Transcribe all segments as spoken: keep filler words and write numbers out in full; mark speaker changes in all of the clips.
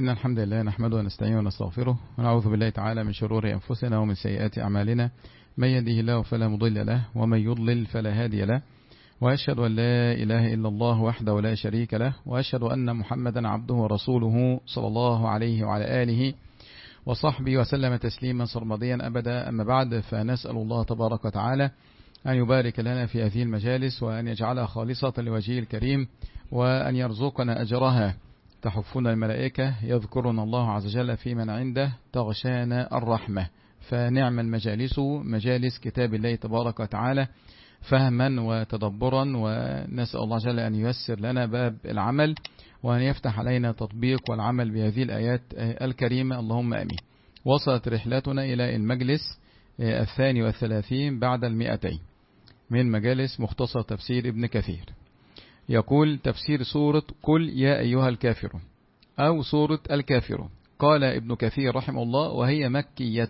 Speaker 1: إن الحمد لله نحمده ونستعينه ونستغفره ونعوذ بالله تعالى من شرور أنفسنا ومن سيئات أعمالنا، من يهده الله فلا مضل له ومن يضلل فلا هادي له، وأشهد أن لا إله إلا الله وحده لا شريك له، وأشهد أن محمدا عبده ورسوله صلى الله عليه وعلى آله وصحبه وسلم تسليما سرمديا أبدا. أما بعد، فنسأل الله تبارك وتعالى أن يبارك لنا في هذه المجالس وأن يجعلها خالصة لوجهه الكريم، وأن يرزقنا أجرها. تحفنا الملائكة يذكرنا الله عز وجل في من عنده تغشانا الرحمة، فنعم المجالس مجالس كتاب الله تبارك وتعالى فهما وتدبرا، ونسأل الله جل أن ييسر لنا باب العمل وأن يفتح علينا تطبيق والعمل بهذه الآيات الكريمة، اللهم آمين. وصلت رحلتنا إلى المجلس الثاني والثلاثين بعد المئتين من مجالس مختصر تفسير ابن كثير. يقول تفسير سورة قل يا أيها الكافرون أو سورة الكافرون. قال ابن كثير رحمه الله: وهي مكية.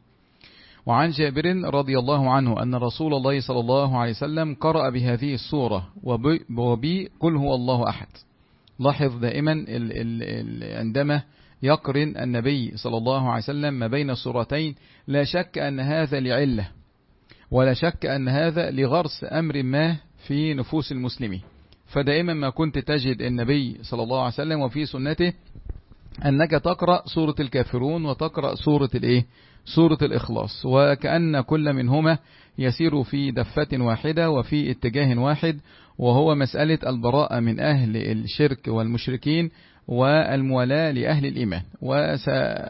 Speaker 1: وعن جابر رضي الله عنه أن رسول الله صلى الله عليه وسلم قرأ بهذه السورة وبي قل هو الله أحد. لاحظ دائما ال ال ال عندما يقرن النبي صلى الله عليه وسلم ما بين السورتين، لا شك أن هذا لعلة، ولا شك أن هذا لغرس أمر ما في نفوس المسلمين. فدائما ما كنت تجد النبي صلى الله عليه وسلم وفي سنته أنك تقرأ سورة الكافرون وتقرأ سورة الإيه؟ سورة الإخلاص، وكأن كل منهما يسير في دفة واحدة وفي اتجاه واحد، وهو مسألة البراءة من أهل الشرك والمشركين والموالاة لأهل الإيمان. وس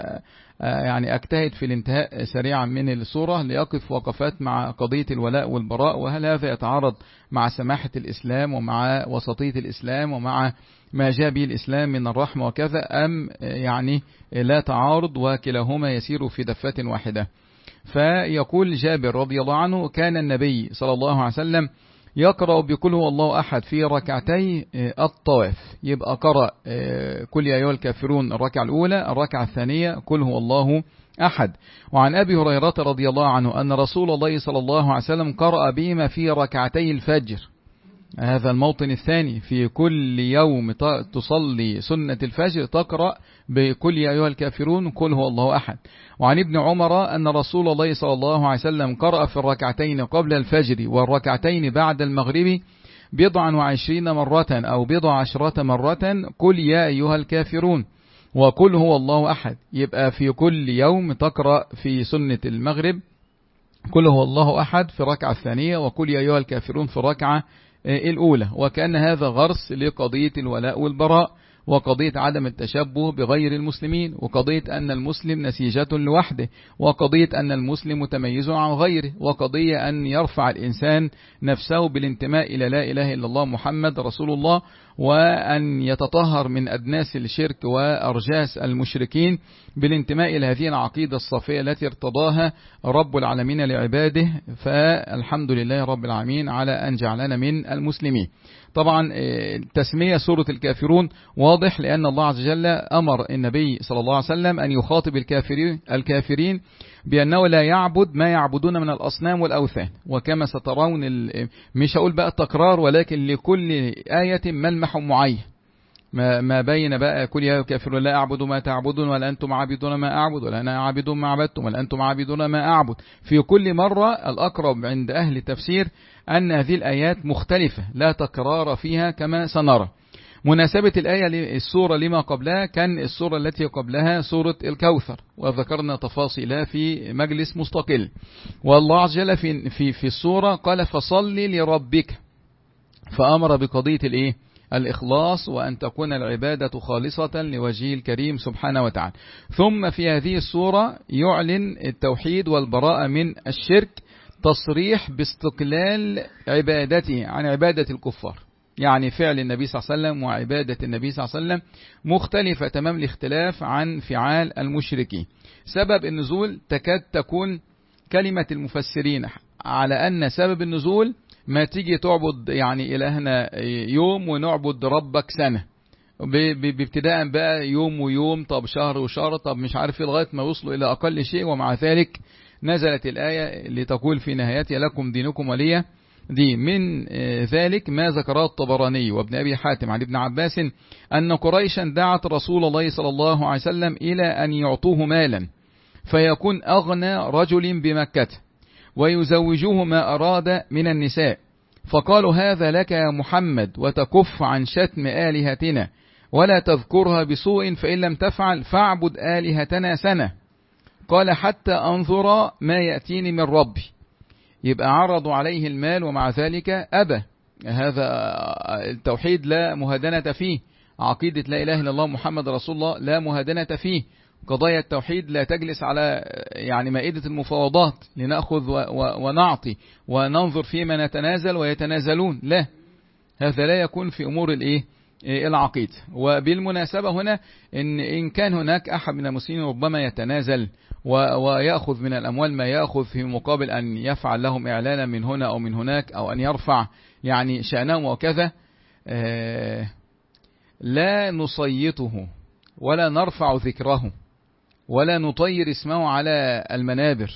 Speaker 1: يعني أجتهد في الانتهاء سريعا من السورة ليقف وقفات مع قضية الولاء والبراء، وهل هذا يتعارض مع سماحة الإسلام ومع وسطية الإسلام ومع ما جاء به الإسلام من الرحمة وكذا، أم يعني لا تعارض وكلاهما يسير في دفة واحدة. فيقول جابر رضي الله عنه: كان النبي صلى الله عليه وسلم يقرأ بقل هو الله أحد في ركعتي الطواف. يبقى قرأ قل يا أيها الكافرون الركعة الأولى، الركعة الثانية قل هو الله أحد. وعن أبي هريرة رضي الله عنه أن رسول الله صلى الله عليه وسلم قرأ بهما في ركعتي الفجر. هذا الموطن الثاني، في كل يوم تصلي سنة الفجر تقرأ بقل يا أيها الكافرون قل هو الله أحد. وعن ابن عمر أن رسول الله صلى الله عليه وسلم قرأ في الركعتين قبل الفجر والركعتين بعد المغرب بضعا وعشرين مرة أو بضع عشرة مرة قل يا أيها الكافرون وقل هو الله أحد. يبقى في كل يوم تقرأ في سنة المغرب قل هو الله أحد في الركعة الثانية، وقل يا أيها الكافرون في الركعة الأولى. وكأن هذا غرس لقضية الولاء والبراء، وقضية عدم التشبه بغير المسلمين، وقضية أن المسلم نسيجة لوحده، وقضية أن المسلم متميز عن غيره، وقضية أن يرفع الإنسان نفسه بالانتماء إلى لا إله إلا الله محمد رسول الله، وأن يتطهر من أدناس الشرك وأرجاس المشركين بالانتماء إلى هذه العقيدة الصافية التي ارتضاها رب العالمين لعباده. فالحمد لله رب العالمين على أن جعلنا من المسلمين. طبعا تسمية سورة الكافرون واضح، لأن الله عز وجل أمر النبي صلى الله عليه وسلم أن يخاطب الكافرين, الكافرين بأنه لا يعبد ما يعبدون من الأصنام والأوثان. وكما سترون مش هقول بقى التكرار، ولكن لكل آية ملمح معين، ما ما بين بقى كل يا كافرون لا أعبد ما تعبدون ولا أنتم عابدون ما أعبد ولا أنا عابد ما عبدتم ولا أنتم عابدون ما أعبد. في كل مرة الأقرب عند أهل التفسير أن هذه الآيات مختلفة لا تكرار فيها كما سنرى. مناسبة الآية السورة لما قبلها، كان السورة التي قبلها سورة الكوثر، وذكرنا تفاصيلها في مجلس مستقل. والله عز وجل في, في, في السورة قال فصل لربك، فأمر بقضية الإيه؟ الإخلاص، وأن تكون العبادة خالصة لوجهه الكريم سبحانه وتعالى. ثم في هذه السورة يعلن التوحيد والبراءة من الشرك، تصريح باستقلال عبادته عن عبادة الكفار. يعني فعل النبي صلى الله عليه وسلم وعبادة النبي صلى الله عليه وسلم مختلفة تمام الاختلاف عن فعال المشركين. سبب النزول تكاد تكون كلمة المفسرين على أن سبب النزول ما تيجي تعبد يعني إلهنا يوم ونعبد ربك سنة، بابتداء بقى يوم ويوم، طب شهر وشهر، طب مش عارف لغاية ما وصلوا إلى أقل شيء. ومع ذلك نزلت الآية لتقول في نهايتها لكم دينكم ولي دي من ذلك ما ذكره الطبراني وابن أبي حاتم عن ابن عباس أن قريشا دعت رسول الله صلى الله عليه وسلم إلى أن يعطوه مالا فيكون أغنى رجل بمكة ويزوجوه ما أراد من النساء، فقالوا هذا لك يا محمد وتكف عن شتم آلهتنا ولا تذكرها بسوء، فإن لم تفعل فاعبد آلهتنا سنة. قال حتى أنظر ما يأتيني من ربي. يبقى عرضوا عليه المال ومع ذلك أبى. هذا التوحيد لا مهادنة فيه، عقيدة لا إله إلا الله محمد رسول الله لا مهادنة فيه، قضايا التوحيد لا تجلس على يعني مائدة المفاوضات لنأخذ ونعطي وننظر فيما نتنازل ويتنازلون، لا، هذا لا يكون في أمور الإيه العقيدة. وبالمناسبة هنا إن إن كان هناك أحد من المسلمين ربما يتنازل ويأخذ من الأموال ما يأخذ في مقابل أن يفعل لهم إعلانا من هنا أو من هناك أو أن يرفع يعني شأنهم وكذا، لا نصيته ولا نرفع ذكره ولا نطير اسمه على المنابر،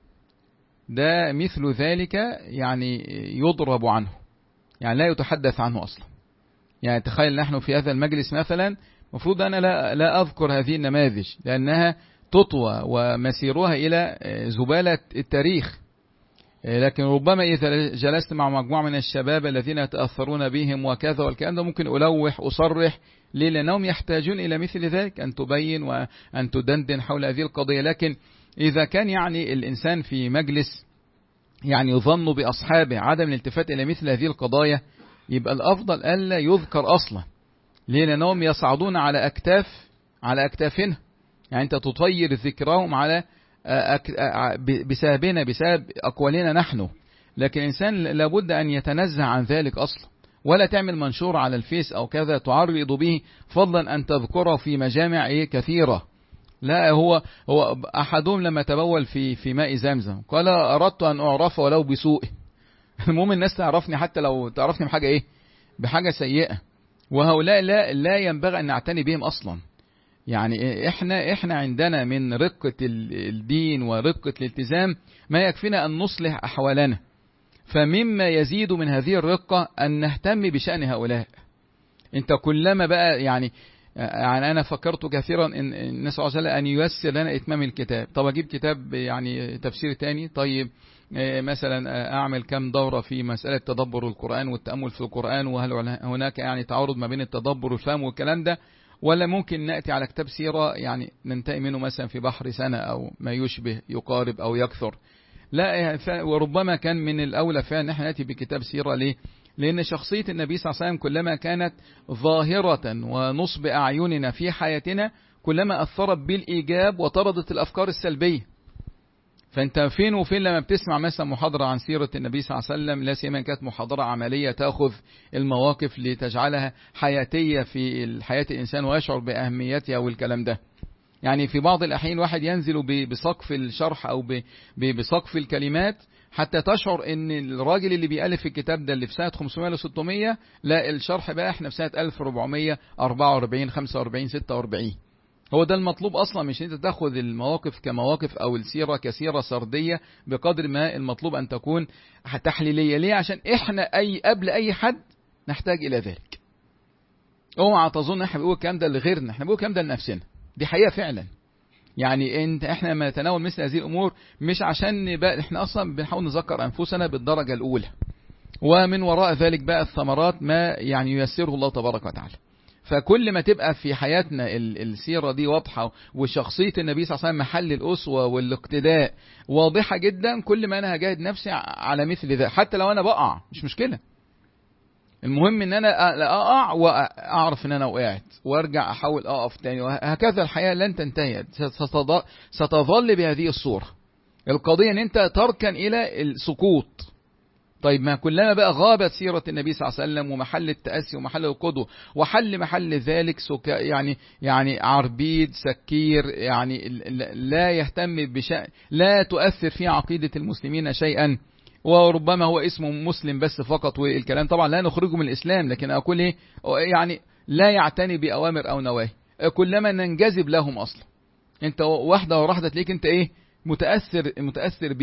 Speaker 1: ده مثل ذلك يعني يضرب عنه، يعني لا يتحدث عنه أصلا. يعني تخيل نحن في هذا المجلس مثلا مفروض أنا لا, لا أذكر هذه النماذج لأنها تطوى ومسيرها إلى زبالة التاريخ، لكن ربما إذا جلست مع مجموعة من الشباب الذين يتأثرون بهم وكذا والكلام ده ممكن ألوح أصرح ليه، لأنهم يحتاجون إلى مثل ذلك أن تبين وأن تدندن حول هذه القضية. لكن إذا كان يعني الإنسان في مجلس يعني يظن بأصحابه عدم الالتفات إلى مثل هذه القضايا يبقى الأفضل ألا يذكر أصلا، ليه؟ لأنهم يصعدون على أكتاف على أكتافنا، يعني أنت تطير ذكرهم على بسببنا بسبب أقوالنا نحن، لكن الإنسان لابد أن يتنزه عن ذلك أصلا، ولا تعمل منشور على الفيس أو كذا تعرض به فضلا أن تذكره في مجامع إيه كثيرة. لا، هو هو أحدهم لما تبول في في ماء زمزم قال أردت أن أعرف ولو بسوء. المهم الناس تعرفني حتى لو تعرفني بحاجة إيه بحاجة سيئة، وهؤلاء لا لا ينبغي أن نعتني بهم أصلا. يعني إحنا إحنا عندنا من رقة الدين ورقة الالتزام ما يكفينا أن نصلح أحوالنا، فمما يزيد من هذه الرقة أن نهتم بشأن هؤلاء. أنت كلما بقى يعني يعني أنا فكرت كثيرا إن نسأل الله أن ييسر لنا إتمام الكتاب. طب أجيب كتاب يعني تفسير تاني، طيب مثلا أعمل كم دورة في مسألة تدبر القرآن والتأمل في القرآن، وهل هناك يعني تعارض ما بين التدبر والفهم والكلام ده، ولا ممكن نأتي على كتاب سيرة يعني ننتهي منه مثلا في بحر سنة أو ما يشبه يقارب أو يكثر. لا، وربما كان من الأولى فعلا نحن نأتي بكتاب سيرة. ليه؟ لأن شخصية النبي صلى الله عليه وسلم كلما كانت ظاهرة ونصب أعيننا في حياتنا كلما أثرت بالإيجاب وطردت الأفكار السلبية. فأنت فين وفين لما بتسمع مثلا محاضرة عن سيرة النبي صلى الله عليه وسلم، لا سيما كانت محاضرة عملية تأخذ المواقف لتجعلها حياتية في حياة الإنسان ويشعر بأهميتها والكلام ده. يعني في بعض الأحيان واحد ينزل بسقف الشرح أو بسقف الكلمات حتى تشعر ان الراجل اللي بيألف الكتاب ده اللي في سنة خمسمائة ل ستمائة، لا الشرح بقى احنا في سنة ألف وأربعمائة وأربعة وأربعين خمسة وأربعين ستة وأربعين. هو ده المطلوب اصلا، مش انت تاخذ المواقف كمواقف او السيرة كسيرة سردية، بقدر ما المطلوب ان تكون تحليلية. ليه؟ عشان احنا اي قبل اي حد نحتاج الى ذلك. اوعى تظن احنا بنقول الكلام ده لغيرنا، احنا بنقول الكلام ده لنفسنا، دي حقيقة فعلا. يعني انت احنا لما نتناول مثل هذه الامور مش عشان بقى احنا اصلا بنحاول نذكر انفسنا بالدرجة الاولى، ومن وراء ذلك بقى الثمرات ما يعني ييسره الله تبارك وتعالى. فكل ما تبقى في حياتنا السيرة دي واضحة وشخصية النبي صلى الله عليه وسلم محل الأسوة والاقتداء واضحة جدا، كل ما انا هجاهد نفسي على مثل ذا، حتى لو انا بقع مش مشكلة. المهم ان انا اقع واعرف ان انا وقعت وارجع احاول اقف تاني، وهكذا الحياة لن تنتهي، ستظل بهذه الصورة. القضية ان انت تركن الى السقوط. طيب ما كلما بقى غابت سيرة النبي صلى الله عليه وسلم ومحل التأسي ومحل القدوة وحل محل ذلك سكا يعني يعني عربيد سكير، يعني لا يهتم بشيء، لا تؤثر في عقيدة المسلمين شيئا، وربما هو اسمه مسلم بس فقط، والكلام طبعا لا نخرجه من الإسلام، لكن أقول إيه يعني لا يعتني بأوامر أو نواهي، كلما ننجذب لهم أصلا. أنت واحدة وراحدة تلاقيك أنت إيه متأثر متأثر بيه،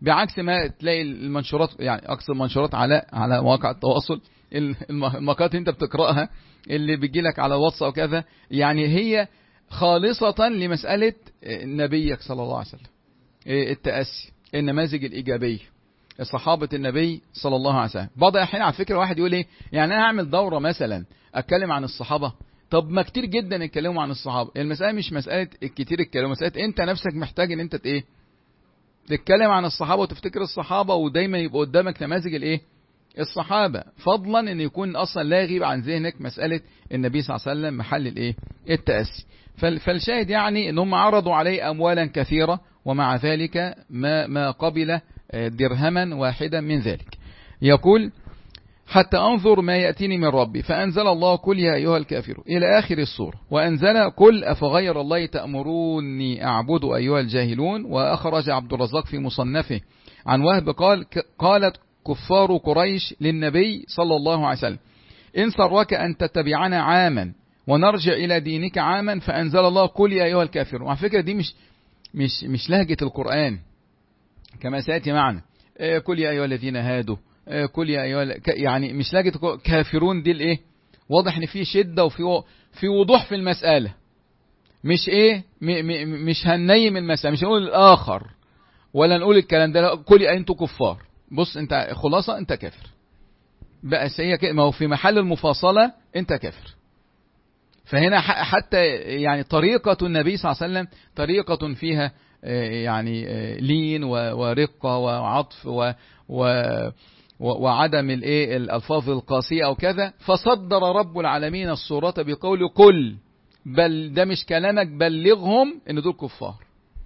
Speaker 1: بعكس ما تلاقي المنشورات، يعني أقصى المنشورات على على مواقع التواصل، المقالات انت بتقرأها اللي بيجي لك على واتس أو كذا، يعني هي خالصة لمسألة نبيك صلى الله عليه وسلم، التأسي، النماذج الإيجابية، صحابة النبي صلى الله عليه وسلم. بعض الأحيان على فكرة واحد يقول ايه، يعني أنا هعمل دورة مثلا أتكلم عن الصحابة؟ طب ما كتير جدا اتكلموا عن الصحابة. المسألة مش مسألة كتير اتكلموا، مسألة انت نفسك محتاج ان انت ايه تتكلم عن الصحابة وتفتكر الصحابة، ودايما يبقى قدامك نماذج الايه الصحابة، فضلا ان يكون اصلا لا يغيب عن ذهنك مسألة النبي صلى الله عليه وسلم محل الايه التأسي. فالشاهد يعني ان هم عرضوا عليه اموالا كثيرة، ومع ذلك ما ما قبل درهما واحدا من ذلك. يقول حتى أنظر ما يأتيني من ربي، فأنزل الله قل يا أيها الكافرون إلى آخر السورة، وأنزل قل أفغير الله تأمروني أعبد أيها الجاهلون. وأخرج عبد الرزاق في مصنفه عن وهب قال قالت كفار قريش للنبي صلى الله عليه وسلم إن سرك أن تتبعنا عاما ونرجع إلى دينك عاما، فأنزل الله قل يا أيها الكافرون. وعلى فكرة دي مش مش مش لهجة القرآن كما سيأتي معنا، قل يا أيها الذين هادوا، قل يا أيها، يعني مش لهجة كافرون دي الايه واضح ان في شدة وفي في وضوح في المسألة، مش ايه م م مش هننيم المسألة، مش هنقول الآخر ولا نقول الكلام ده، قل يا أنتوا كفار، بص انت خلاصة انت كافر بقى، هي ما هو في محل المفاصلة انت كافر. فهنا حتى يعني طريقة النبي صلى الله عليه وسلم طريقة فيها يعني لين ورقة وعطف و و وعدم الايه الالفاظ القاسية او كذا. فصدر رب العالمين الصورة بقول قل، بل ده مش كلامك، بلغهم ان دول كفار،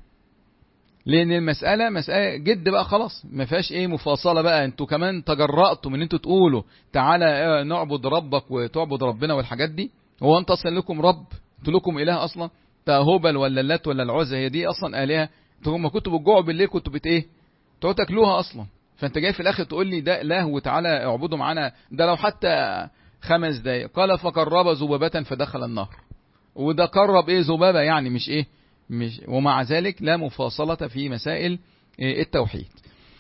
Speaker 1: لان المسألة مسألة جد بقى خلاص، ما فيهاش ايه مفاصلة بقى. انتوا كمان تجرأتوا من انتوا تقولوا تعالى نعبد ربك وتعبد ربنا والحاجات دي. هو انت اصلا لكم رب؟ انتوا لكم اله اصلا؟ هبل ولا اللات ولا العزى هي دي اصلا الهه؟ انتوا لما كنتوا بتجوعوا بالليل كنتوا بت ايه تقعدوا تاكلوها اصلا، فانت جاي في الاخر تقول لي ده اله وتعالى اعبدوا معانا، ده لو حتى خمس دقايق. قال فقرب ذبابة فدخل النار، وده قرب ايه ذبابة يعني مش ايه مش، ومع ذلك لا مفاصلة في مسائل التوحيد.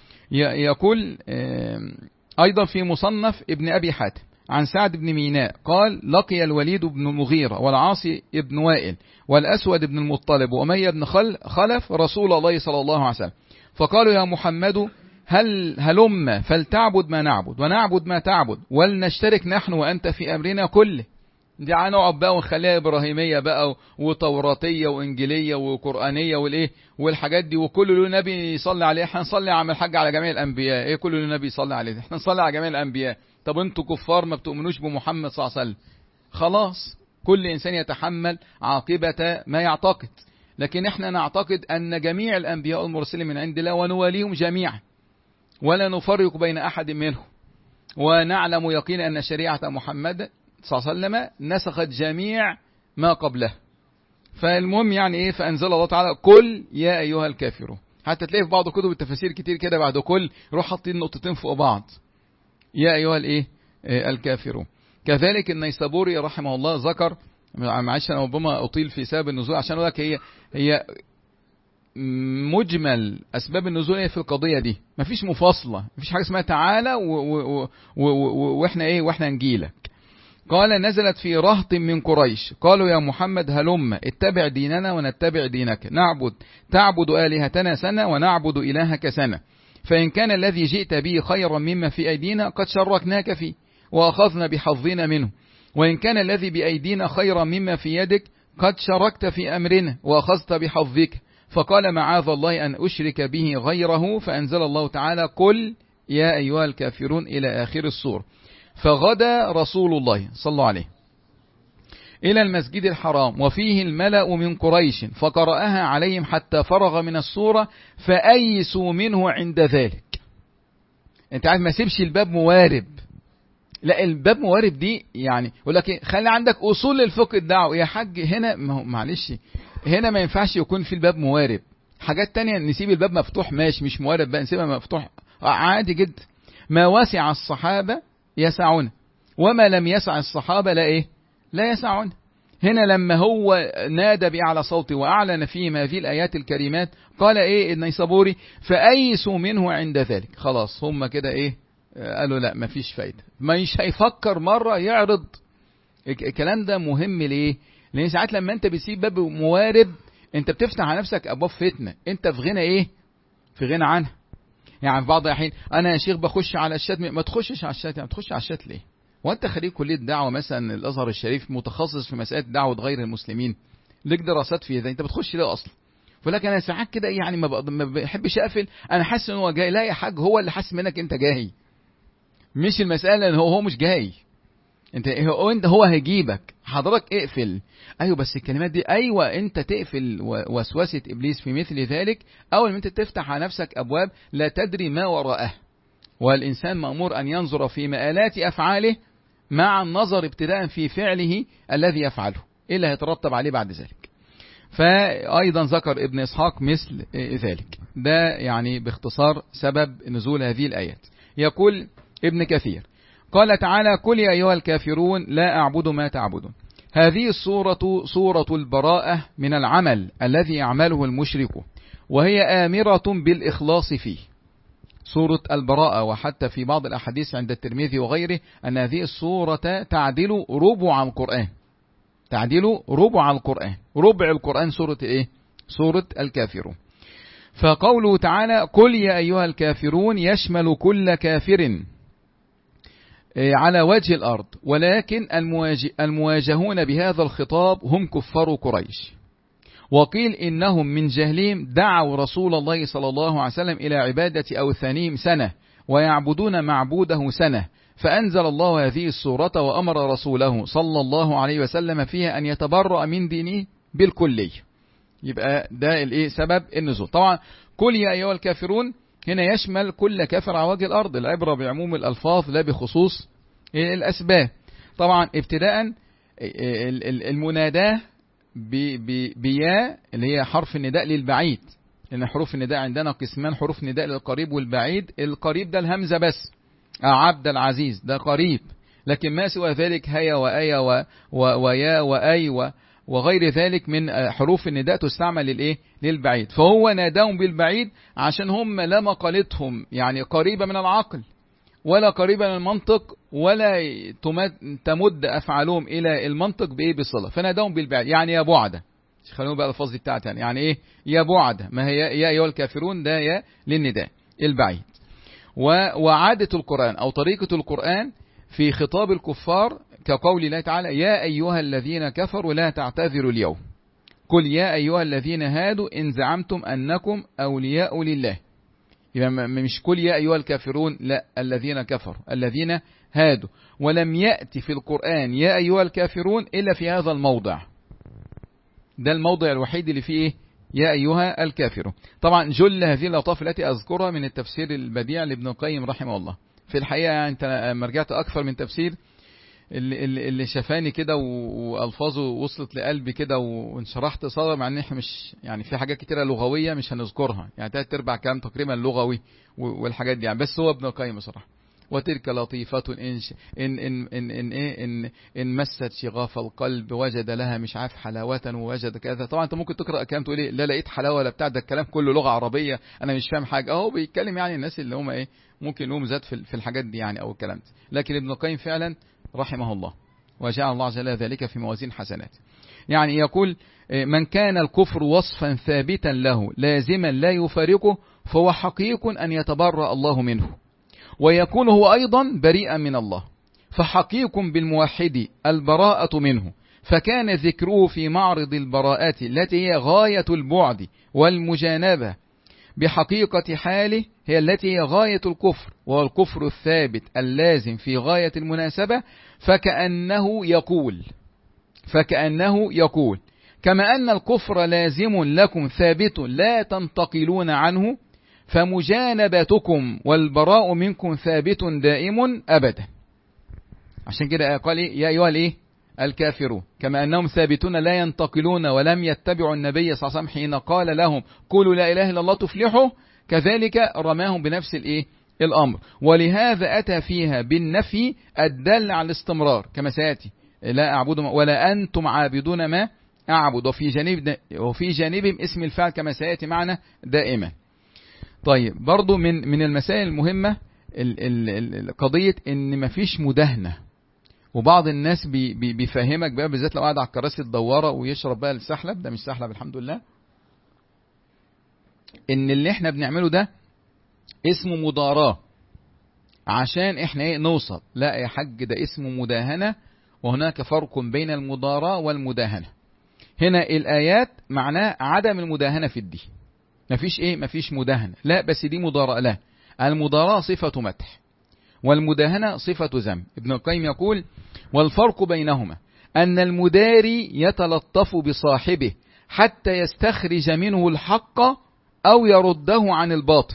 Speaker 1: يقول ايضا في مصنف ابن ابي حاتم عن سعد بن ميناء قال لقي الوليد بن المغيرة والعاصي بن وائل والأسود بن المطلب وأمية بن خلف رسول الله صلى الله عليه وسلم، فقالوا يا محمد هل هلم فلتعبد ما نعبد ونعبد ما تعبد ولنشترك نحن وأنت في أمرنا كله. دي هنقعد بقى ونخليها إبراهيمية بقى وتوراتية وإنجيلية وقرآنية والإيه والحاجات دي، وكل له نبي يصلي عليه. احنا نصلي عم الحاج على جميع الأنبياء، إيه كل له نبي يصلي عليه؟ احنا نصلي على جميع الأنبياء. طب انتوا كفار ما بتؤمنوش بمحمد صلى الله عليه وسلم. خلاص كل إنسان يتحمل عاقبة ما يعتقد، لكن احنا نعتقد أن جميع الأنبياء والمرسلين من عند الله ونواليهم جميعا ولا نفرق بين أحد منهم، ونعلم يقينا أن شريعة محمد صلى الله عليه وسلم نسخت جميع ما قبله. فالمهم يعني ايه، فأنزل الله تعالى قل يا أيها الكافرون. حتى تلاقي في بعض كتب التفاسير كتير كده بعد كل روح حاطين نقطتين فوق بعض، يا أيها الايه الكافرون. كذلك النيسابوري رحمه الله ذكر، معلش انا ربما اطيل في سبب النزول عشان اقول لك هي هي مجمل اسباب النزول هي في القضيه دي، مفيش مفاصله، مفيش حاجه اسمها تعالى واحنا ايه واحنا نجيلك. قال نزلت في رهط من قريش قالوا يا محمد هلم اتبع ديننا ونتبع دينك، نعبد تعبد آلهتنا سنة ونعبد إلهك سنة، فإن كان الذي جئت به خيرا مما في أيدينا قد شركناك فيه وأخذنا بحظنا منه، وإن كان الذي بأيدينا خيرا مما في يدك قد شركت في أمرنا وأخذت بحظك. فقال معاذ الله أن أشرك به غيره، فأنزل الله تعالى قل يا أيها الكافرون إلى آخر السور. فغدا رسول الله صلى الله عليه إلى المسجد الحرام وفيه الملأ من قريش فقرأها عليهم حتى فرغ من السورة فأيسوا منه عند ذلك. انت عارف ما سيبش الباب موارب، لا الباب موارب دي يعني يقول لك خلي عندك أصول للفقه الدعوة يا حاج. هنا معلش هنا ما ينفعش يكون في الباب موارب. حاجات تانية نسيب الباب مفتوح ماشي، مش موارب بقى نسيبها مفتوح عادي جدا. ما وسع الصحابة يسعون وما لم يسع الصحابة لا ايه لا يسعون. هنا لما هو نادى بأعلى صوته وأعلن فيهم هذه الآيات الكريمات قال إيه النيسابوري فأيسوا منه عند ذلك. خلاص هم كده إيه قالوا لا مفيش فايدة، مش هيفكر مرة يعرض. الكلام ده مهم ليه؟ لأن ساعات لما أنت بتسيب باب موارب أنت بتفتح على نفسك أبواب فتنة، أنت في غنى إيه؟ في غنى عنها. يعني في بعض الحين أنا يا شيخ بخش على الشات، ما تخشش على الشات. يعني تخش على الشات ليه؟ وانت خريج كلية دعوة مثلا الازهر الشريف متخصص في مسألة دعوة غير المسلمين، ليك دراسات في ذا، انت بتخش ليه اصلا؟ ولكن انا ساعات كده يعني ما بحبش اقفل، انا حاسس ان هو جاي. لا يا حاج، هو اللي حاسس منك انت جاي، مش المسألة ان هو هو مش جاي. انت هو انت هو هيجيبك، حضرتك اقفل. ايوه بس الكلمات دي، ايوه انت تقفل وسوسة ابليس في مثل ذلك، اول ما انت تفتح على نفسك ابواب لا تدري ما وراءه. والإنسان مأمور أن ينظر في مآلات أفعاله مع النظر ابتداء في فعله الذي يفعله، إيه اللي هيترتب عليه بعد ذلك. فأيضا ذكر ابن إسحاق مثل ذلك. ده يعني باختصار سبب نزول هذه الآيات. يقول ابن كثير قال تعالى قل يا أيها الكافرون لا أعبد ما تعبدون. هذه السورة سورة البراءة من العمل الذي يعمله المشرك، وهي آمرة بالإخلاص فيه. سورة البراءة، وحتى في بعض الأحاديث عند الترمذي وغيره أن هذه السورة تعدل ربع القرآن، تعدل ربع القرآن، ربع القرآن سورة إيه؟ سورة الكافرون. فقوله تعالى قل يا أيها الكافرون يشمل كل كافر على وجه الأرض، ولكن المواجهون بهذا الخطاب هم كفار قريش. وقيل إنهم من جهلهم دعوا رسول الله صلى الله عليه وسلم إلى عبادة أوثانهم سنة ويعبدون معبوده سنة، فأنزل الله هذه السورة وأمر رسوله صلى الله عليه وسلم فيها أن يتبرأ من دينه بالكلي. يبقى ده الإيه سبب النزول. طبعا قل يا أيها الكافرون هنا يشمل كل كافر على وجه الأرض، العبرة بعموم الألفاظ لا بخصوص الأسباب. طبعا ابتداء المناداه بيا اللي هي حرف النداء للبعيد، لأن حروف النداء عندنا قسمان، حروف نداء للقريب والبعيد. القريب ده الهمزة بس، عبد العزيز ده قريب، لكن ما سوى ذلك هيا وآيا و... و... ويا وآي و... وغير ذلك من حروف النداء تستعمل للإيه؟ للبعيد. فهو ناداهم بالبعيد عشان هم لا مقالتهم يعني قريبة من العقل ولا قريبة من المنطق، ولا تمد أفعالهم إلى المنطق بإيه؟ بالصلة. فناداهم بالبعد، يعني يا بعدة. خلونا بقى الفاظ دي بتاعتها، يعني إيه؟ يا بعدة، ما هي يا أيها الكافرون ده يا للنداء البعيد. وعادة القرآن أو طريقة القرآن في خطاب الكفار كقول الله تعالى يا أيها الذين كفروا لا تعتذروا اليوم، قل يا أيها الذين هادوا إن زعمتم أنكم أولياء لله. يبقى مش كل يا أيها الكافرون، لا، الذين كفروا الذين هادوا. ولم يأتي في القرآن يا أيها الكافرون إلا في هذا الموضع، ده الموضع الوحيد اللي فيه إيه؟ يا أيها الكافرون. طبعا جل هذه اللطائف التي أذكرها من التفسير البديع لابن القيم رحمه الله. في الحقيقة يعني أنت لما رجعت أكثر من تفسير اللي, اللي شفاني كده والفاظه وصلت لقلبي كده وانشرحت صدر، مع ان احنا مش يعني في حاجات كتيره لغويه مش هنذكرها، يعني تلات ارباع كلام تقريبا لغوي والحاجات دي يعني، بس هو ابن القيم صراحه. وتلك لطيفة إن إن إن إن إن, إيه إن, إن مست شغاف القلب وجد لها مش عارف حلاوة ووجد كذا. طبعا أنت ممكن تقرأ كلام تقول إيه لا لقيت حلاوة ولا بتاع، ده الكلام كله لغة عربية أنا مش فاهم حاجة. أهو بيتكلم يعني الناس اللي هم إيه ممكن لهم زاد في في الحاجات دي يعني أو الكلام ده. لكن ابن القيم فعلا رحمه الله وجعل الله عز وجل ذلك في موازين حسنات. يعني يقول من كان الكفر وصفا ثابتا له لازما لا يفارقه فهو حقيق أن يتبرأ الله منه، ويكون هو أيضا بريئا من الله، فحقيق بالموحد البراءة منه. فكان ذكره في معرض البراءات التي هي غاية البعد والمجانبة بحقيقة حاله هي التي هي غاية الكفر، وهو الكفر الثابت اللازم في غاية المناسبة. فكأنه يقول فكأنه يقول كما أن الكفر لازم لكم ثابت لا تنتقلون عنه، فمجانبتكم والبراء منكم ثابت دائم أبدا. عشان كده قال يا أيها الإيه الكافرون كما أنهم ثابتون لا ينتقلون ولم يتبعوا النبي صلى الله عليه وسلم حين قال لهم قولوا لا إله إلا الله تفلحوا، كذلك رماهم بنفس الإيه الأمر. ولهذا أتى فيها بالنفي الدل على الاستمرار كما سيأتي، لا أعبد ولا أنتم عابدون ما أعبد، وفي جانب وفي جانبهم اسم الفعل كما سيأتي معنا دائما. طيب برضو من من المسائل المهمة قضية إن مفيش مداهنة، وبعض الناس بي بي بيفهمك بقى، بالذات لو قاعد على الكراسي الدوارة ويشرب بقى السحلب، ده مش سحلب الحمد لله، إن اللي إحنا بنعمله ده اسمه مضاراة عشان إحنا إيه نوصل. لا يا حج، ده اسمه مداهنة، وهناك فرق بين المضاراة والمداهنة. هنا الآيات معناه عدم المداهنة في الدين، مفيش إيه مفيش مداهنة، لا بس دي مضاراة. لا، المضاراة صفة مدح والمداهنة صفة ذم. ابن القيم يقول: والفرق بينهما أن المداري يتلطف بصاحبه حتى يستخرج منه الحق أو يرده عن الباطل.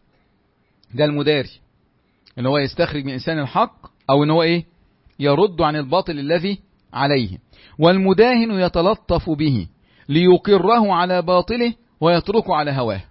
Speaker 1: ده المداري، إن هو يستخرج من إنسان الحق، أو إن هو إيه يرد عن الباطل الذي عليه. والمداهن يتلطف به ليقره على باطله ويتركه على هواه.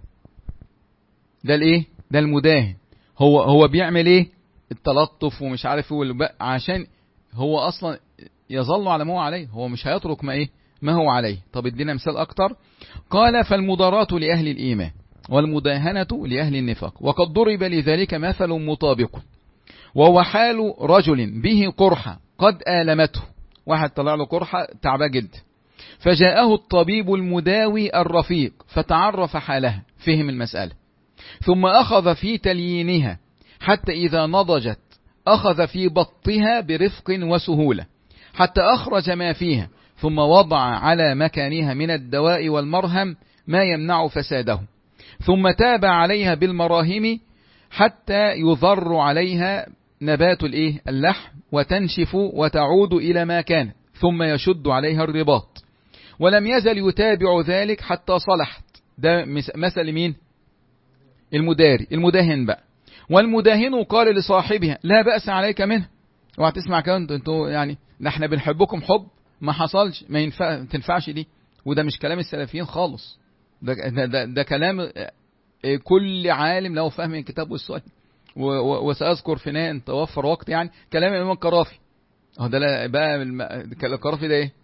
Speaker 1: ده الإيه ده المداهن، هو هو بيعمل إيه التلطف ومش عارف هو عشان هو أصلا يظل على ما هو عليه، هو مش هيترك ما إيه ما هو عليه. طب ادينا مثال أكتر. قال: فالمضاراة لأهل الإيمان والمداهنة لأهل النفاق، وقد ضرب لذلك مثل مطابق، وهو حال رجل به قرحة قد آلمته. واحد طلع له قرحة تعباه جدا، فجاءه الطبيب المداوي الرفيق فتعرف حالها، فهم المسألة، ثم أخذ في تليينها حتى إذا نضجت أخذ في بطها برفق وسهولة حتى أخرج ما فيها، ثم وضع على مكانها من الدواء والمرهم ما يمنع فساده، ثم تاب عليها بالمراهم حتى يضر عليها نبات الإيه اللحم وتنشف وتعود إلى ما كان، ثم يشد عليها الرباط، ولم يزل يتابع ذلك حتى صلحت. ده مثل مين؟ المداري. المداهن بقى، والمداهن قال لصاحبها: لا بأس عليك منه. وهتسمع كده انتوا يعني احنا بنحبكم حب ما حصلش، ما ينفع تنفعش دي. وده مش كلام السلفيين خالص، ده, ده, ده, ده كلام كل عالم له فهم الكتاب والسنة. وسأذكر في نهاية ان توفر وقت يعني كلام الإمام القرافي. اهو ده بقى القرافي ده ايه؟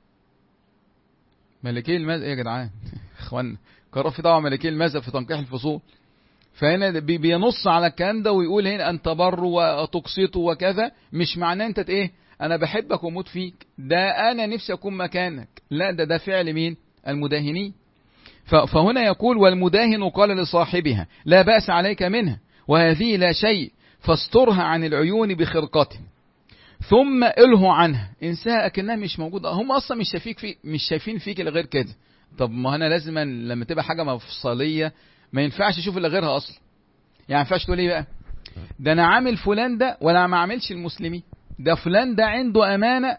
Speaker 1: ملكي المذهب. ايه يا جدعان اخوانا، القرافي طبعا ملكي المذهب في تنقيح الفصول. فهنا بينص على الكلام ده ويقول هنا أن تبروا وتقسطوا وكذا، مش معناه انت ايه انا بحبك وموت فيك، ده انا نفسي اكون مكانك. لا، ده ده فعل مين؟ المداهنين. فهنا يقول: والمداهن قال لصاحبها: لا بأس عليك منها، وهذه لا شيء، فاسترها عن العيون بخرقته، ثم إله عنها، انساها أكنها مش موجودة. هم أصلا مش شايفين فيك مش شايفين فيك إلا غير كده. طب ما أنا لازم لما تبقى حاجة مفصلية ما ينفعش أشوف إلا غيرها أصلا. يعني ما ينفعش تقول إيه بقى؟ ده أنا عامل فلان ده ولا ما عاملش المسلمين، ده فلان ده عنده أمانة.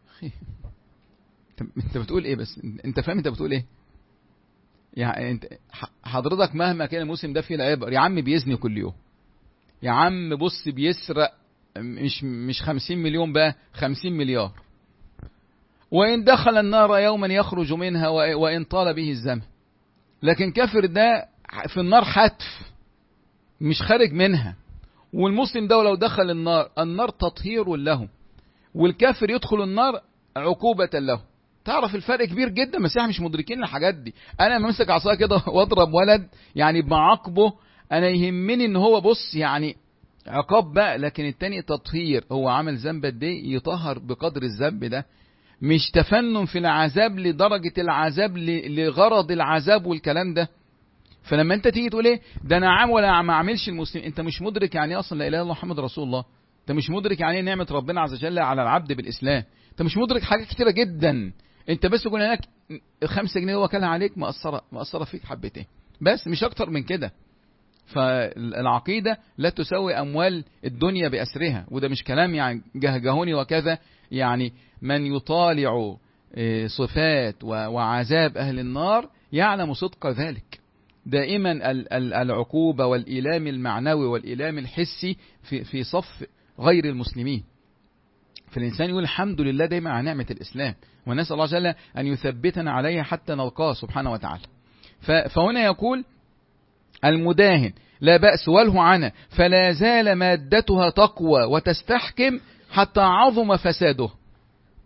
Speaker 1: أنت بتقول إيه؟ بس أنت فاهم أنت بتقول إيه؟ يعني انت حضرتك مهما كان المسلم ده فيه العبر، يا عم بيزني كل يوم، يا عم بص بيسرق مش مش خمسين مليون بقى خمسين مليار، وإن دخل النار يوما يخرج منها وإن طال به الزمن. لكن كافر ده في النار حتف مش خارج منها. والمسلم ده لو دخل النار النار تطهير له، والكافر يدخل النار عقوبة له. تعرف الفرق كبير جدا، بس احنا مش مدركين الحاجات دي. انا ممسك عصايه كده واضرب ولد يعني بعاقبه، انا يهمني ان هو بص يعني عقاب بقى، لكن التاني تطهير، هو عمل ذنب دي يطهر بقدر الذنب ده، مش تفنن في العذاب لدرجة العذاب لغرض العذاب والكلام ده. فلما انت تيجي تقول ايه ده انا عام ولا ما عاملش المسلم، انت مش مدرك يعني اصلا لا اله الا الله محمد رسول الله، انت مش مدرك يعني ايه نعمة ربنا عز وجل على العبد بالاسلام، انت مش مدرك حاجات كتيرة جدا. انت بس يقول هناك خمسة جنيه هو كلها عليك مأثرة مأثرة فيك حبتين بس، مش اكتر من كده. فالعقيدة لا تساوي اموال الدنيا بأسرها، وده مش كلام يعني جهجهوني وكذا. يعني من يطالع صفات وعذاب اهل النار يعلم صدق ذلك. دائما العقوبة والإيلام المعنوي والإيلام الحسي في في صف غير المسلمين. فالإنسان يقول الحمد لله دايما على نعمة الإسلام، ونسأل الله جل أن يثبتنا عليها حتى نلقاه سبحانه وتعالى. فهنا يقول المداهن لا بأس وله عنه، فلا زال مادتها تقوى وتستحكم حتى عظم فساده.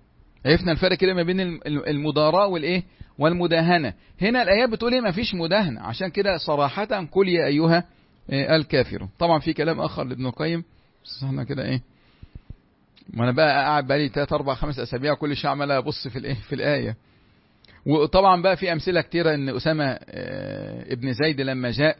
Speaker 1: عرفنا الفرق كده ما بين المداراة والايه والمداهنة. هنا الآيات بتقول ايه؟ ما فيش مداهنة، عشان كده صراحة قل يا أيها الكافرون. طبعا في كلام آخر لابن القيم، بس احنا كده ايه، ما انا بقى قاعد بقالي ثلاثة أربعة خمس أسابيع كل شوية عمال أبص في الايه في الآية. وطبعا بقى في أمثلة كتيرة إن أسامة ابن زيد لما جاء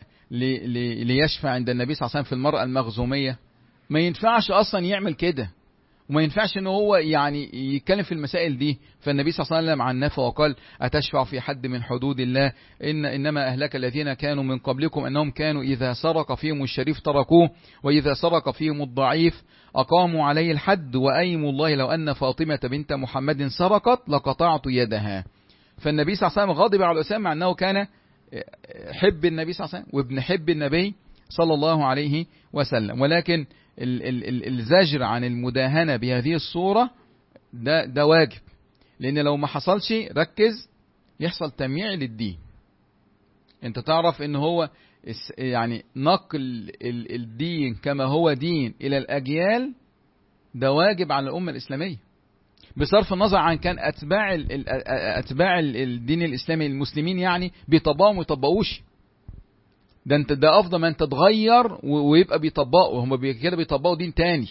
Speaker 1: ليشفع عند النبي صلى الله عليه وسلم في المرأة المخزومية، ما ينفعش أصلا يعمل كده، وما ينفعش إن هو يعني يتكلم في المسائل دي. فالنبي صلى الله عليه وسلم عنفه وقال أتشفع في حد من حدود الله؟ إن إنما أهلك الذين كانوا من قبلكم أنهم كانوا إذا سرق فيهم الشريف تركوه، وإذا سرق فيهم الضعيف أقاموا عليه الحد، وأيم الله لو أن فاطمة بنت محمد سرقت لقطعت يدها. فالنبي صلى الله عليه وسلم غضب على أسامة أنه كان حب النبي صلى الله عليه وسلم وابن حب النبي صلى الله عليه وسلم. ولكن ال ال ال الزجر عن المداهنة بهذه الصورة ده, ده واجب، لأن لو ما حصلش ركز يحصل تمييع للدين. انت تعرف ان هو يعني نقل الدين كما هو دين إلى الأجيال ده واجب على الأمة الإسلامية، بصرف النظر عن كان أتباع أتباع الدين الإسلامي المسلمين يعني بيطبقوا ما يطبقوش. ده انت ده أفضل ما انت تغير ويبقى بيطبقوا، هم كده بيطبقوا دين تاني.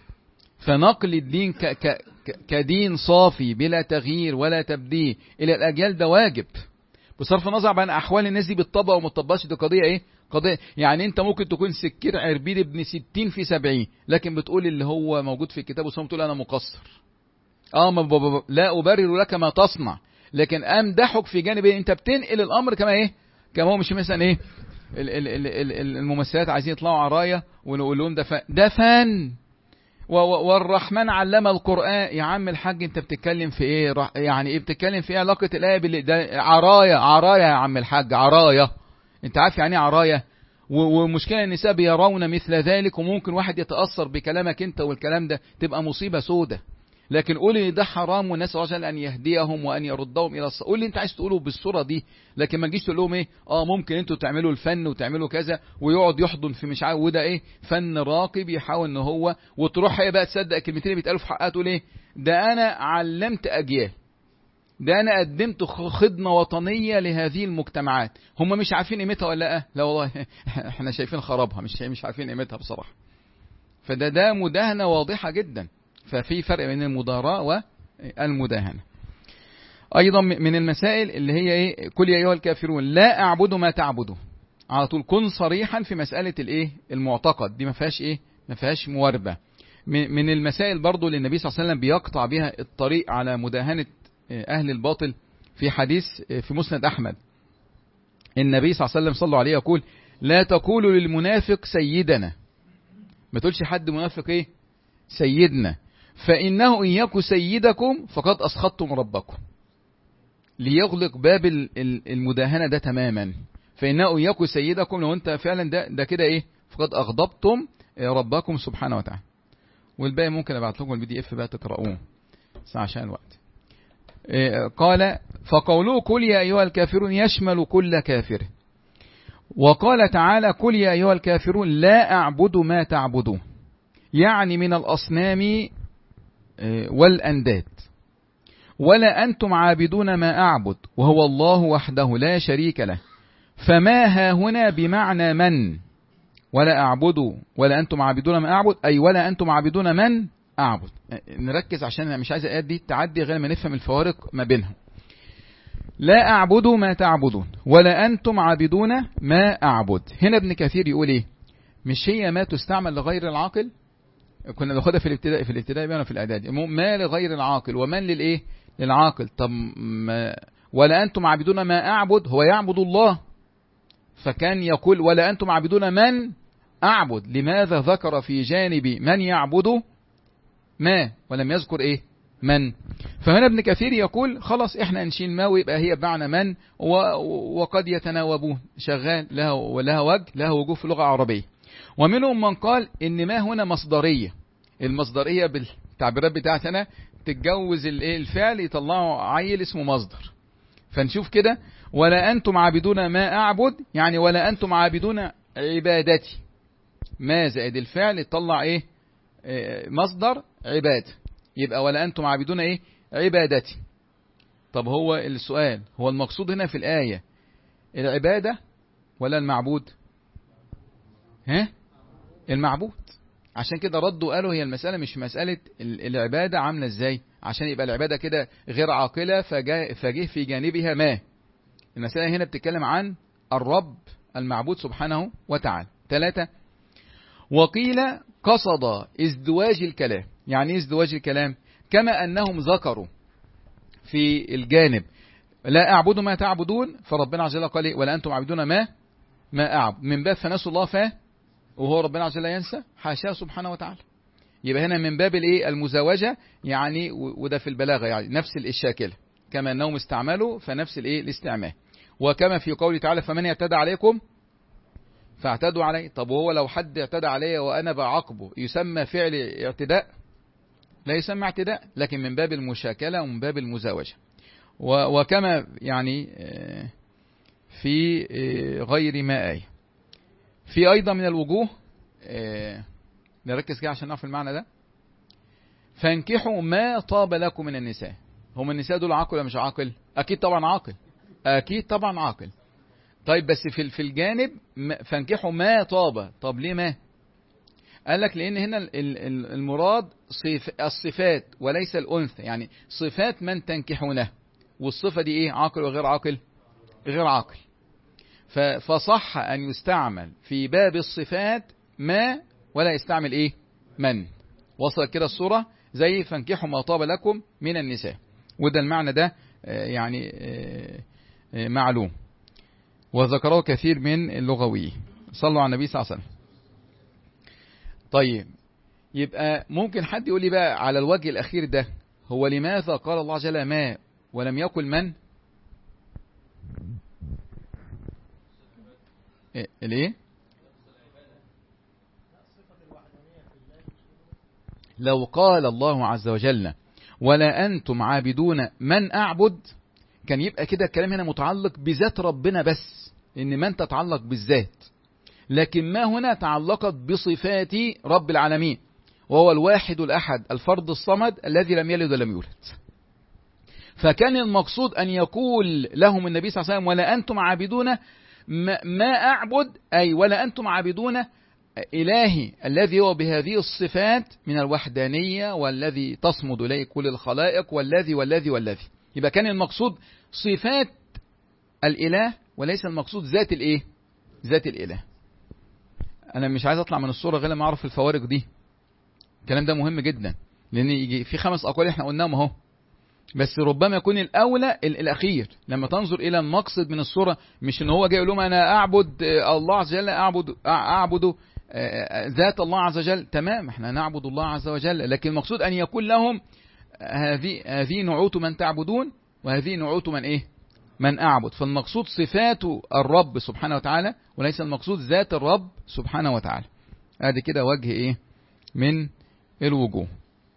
Speaker 1: فنقل الدين ك ك كدين صافي بلا تغيير ولا تبديل إلى الأجيال ده واجب، بصرف النظر عن أحوال الناس دي بتطبق وما تطبقش. دي قضية إيه؟ قضية يعني أنت ممكن تكون سكير عربيد ابن ستين في سبعين، لكن بتقول اللي هو موجود في الكتاب والسنة، بتقول أنا مقصر. اه ما لا أبرر لك ما تصنع، لكن أمدحك في جانب إيه؟ أنت بتنقل الأمر كما إيه؟ كما هو. مش مثلا إيه ال ال ال ال الممثلات عايزين يطلعوا عراية ونقول لهم ده فن، ده فن. والرحمن علم القرآن. يا عم الحاج انت بتتكلم في ايه؟ يعني ايه بتتكلم في ايه؟ علاقة الآية باللي ده عراية؟ عراية يا عم الحاج، عراية. انت عارف يعني ايه عراية؟ ومشكلة النساء بيرون مثل ذلك، وممكن واحد يتأثر بكلامك انت والكلام ده تبقى مصيبة سودة. لكن قولي ده حرام والناس رجل أن يهديهم وأن يردهم إلى الصلاة. قولي انت عايز تقوله بالصورة دي، لكن ما تجيش تقول لهم ايه اه ممكن انتوا تعملوا الفن وتعملوا كذا، ويقعد يحضن في مش عارف، وده ايه فن راقي بيحاول ان هو، وتروح هي بقى تصدق الكلمتين اللي بيتقالوا في حقها تقول ايه ده انا علمت اجيال، ده انا قدمت خدمة وطنية لهذه المجتمعات. هم مش عارفين قيمتها ولا لا؟ لا والله احنا شايفين خرابها، مش مش عارفين قيمتها بصراحة. فده ده مداهنة واضحة جدا. ففي فرق بين المداراة والمداهنة. أيضا من المسائل اللي هي إيه؟ قل يا أيها الكافرون لا أعبد ما تعبدون. على طول كن صريحا في مسألة الإيه المعتقد دي، ما فيهاش إيه ما فيهاش مواربة. من المسائل برضو اللي النبي صلى الله عليه وسلم بيقطع بها الطريق على مداهنة أهل الباطل، في حديث في مسند أحمد النبي صلى الله عليه وسلم صلوا عليه يقول لا تقولوا للمنافق سيدنا. ما تقولش حد منافق إيه سيدنا، فإنه إن يكن سيدكم فقد أسخطتم ربكم. ليغلق باب المداهنة ده تماما. فإنه إن يكن سيدكم، لو أنت فعلا ده ده كده إيه فقد أغضبتم ربكم سبحانه وتعالى. والباقي ممكن أبعت لكم البي دي إف بقى تقرؤوه عشان الوقت. قال فقوله قل يا أيها الكافرون يشمل كل كافر. وقال تعالى قل يا أيها الكافرون لا أعبد ما تعبدون، يعني من الأصنام والأنداد. ولا أنتم عابدون ما أعبد وهو الله وحده لا شريك له. فما ها هنا بمعنى من. ولا أعبد ولا أنتم عابدون ما أعبد، أي ولا أنتم عابدون من أعبد. نركز عشان أنا مش عايز الآيات دي تعدي غير ما نفهم الفوارق ما بينهم. لا أعبد ما تعبدون ولا أنتم عابدون ما أعبد. هنا ابن كثير يقول إيه؟ مش هي ما تستعمل لغير العاقل؟ كنا بناخدها في الابتدائي في الابتدائي بقى في الاعدادي. ما لغير العاقل ومن للايه للعاقل. طب ما ولا انتم عابدون ما اعبد، هو يعبد الله، فكان يقول ولا انتم عابدون من اعبد. لماذا ذكر في جانب من يعبد ما ولم يذكر ايه من؟ فهنا ابن كثير يقول خلاص احنا نشيل ما ويبقى هي بمعنى من، وقد يتناوبون شغال لها ولها وجه لها وجوه في اللغة العربية. ومنهم من قال ان ما هنا مصدرية. المصدرية بالتعبيرات بتاعتنا تتجوز الفعل يطلعوا عيل اسمه مصدر. فنشوف كده ولا أنتم عابدون ما أعبد، يعني ولا أنتم عابدون عبادتي. ما زائد الفعل يطلع إيه مصدر عباد، يبقى ولا أنتم عابدون إيه عبادتي. طب هو السؤال، هو المقصود هنا في الآية العبادة ولا المعبود؟ ها؟ المعبود. عشان كده ردوا قالوا هي المسألة مش مسألة العبادة عاملة ازاي عشان يبقى العبادة كده غير عاقلة فجه في جانبها ما. المسألة هنا بتتكلم عن الرب المعبود سبحانه وتعالى. ثلاثة، وقيل قصد ازدواج الكلام. يعني ايه ازدواج الكلام؟ كما أنهم ذكروا في الجانب لا أعبد ما تعبدون، فربنا عز وجل قال ولا أنتم عبدون ما ما أعبد، من باب فنسوا الله فا وهو ربنا عز وجل ينسى، حاشاه سبحانه وتعالى. يبقى هنا من باب الايه المزاوجة، يعني وده في البلاغة يعني نفس الشاكلة، كما أنهم استعملوا فنفس الايه الاستعمال. وكما في قوله تعالى فمن يعتدى عليكم فاعتدوا عليه. طب وهو لو حد اعتدى عليه وأنا بعاقبه يسمى فعل اعتداء؟ لا يسمى اعتداء، لكن من باب المشاكلة ومن باب المزاوجة. وكما يعني في غير ما آية. في أيضا من الوجوه نركز كده عشان نعرف المعنى ده. فانكحوا ما طاب لكم من النساء. هم النساء دول عاقل ولا مش عاقل؟ أكيد طبعا عاقل، أكيد طبعا عاقل. طيب بس في في الجانب فانكحوا ما طاب. طب ليه ما؟ قال لك لأن هنا المراد صف الصفات وليس الأنثى، يعني صفات من تنكحونه، والصفة دي إيه؟ عاقل وغير عاقل؟ غير عاقل. فصح أن يستعمل في باب الصفات ما ولا يستعمل إيه؟ من. وصل كده الصورة زي فانكحوا ما طاب لكم من النساء، وده المعنى ده يعني معلوم وذكره كثير من اللغويين. صلوا على النبي صلى الله عليه وسلم. طيب يبقى ممكن حد يقول لي بقى على الوجه الأخير ده، هو لماذا قال الله جل ما ولم يقل من؟ ليه؟ لو قال الله عز وجل ولا أنتم عابدون من أعبد، كان يبقى كده الكلام هنا متعلق بذات ربنا بس، إن من تتعلق بالذات، لكن ما هنا تعلقت بصفات رب العالمين، وهو الواحد الأحد الفرد الصمد الذي لم يلد ولم يولد. فكان المقصود أن يقول لهم النبي صلى الله عليه وسلم ولا أنتم عابدون ما أعبد، أي ولا أنتم عابدون إلهي الذي هو بهذه الصفات من الوحدانية والذي تصمد إليه كل الخلائق والذي والذي والذي. يبقى كان المقصود صفات الإله وليس المقصود ذات الإيه؟ ذات الإله. أنا مش عايز أطلع من الصورة غير ما أعرف الفوارق دي. الكلام ده مهم جدا، لأن يجي في خمس أقوال إحنا قلناهم أهو، بس ربما يكون الأولى الأخير لما تنظر إلى المقصد من الصورة، مش إن هو جاي يقول لهم أنا أعبد الله عز وجل، أعبد أعبد ذات الله عز وجل. تمام، إحنا نعبد الله عز وجل، لكن المقصود أن يكون لهم هذه هذه نعوت من تعبدون وهذه نعوت من إيه؟ من أعبد. فالمقصود صفات الرب سبحانه وتعالى وليس المقصود ذات الرب سبحانه وتعالى. هذه كده وجه إيه من الوجوه.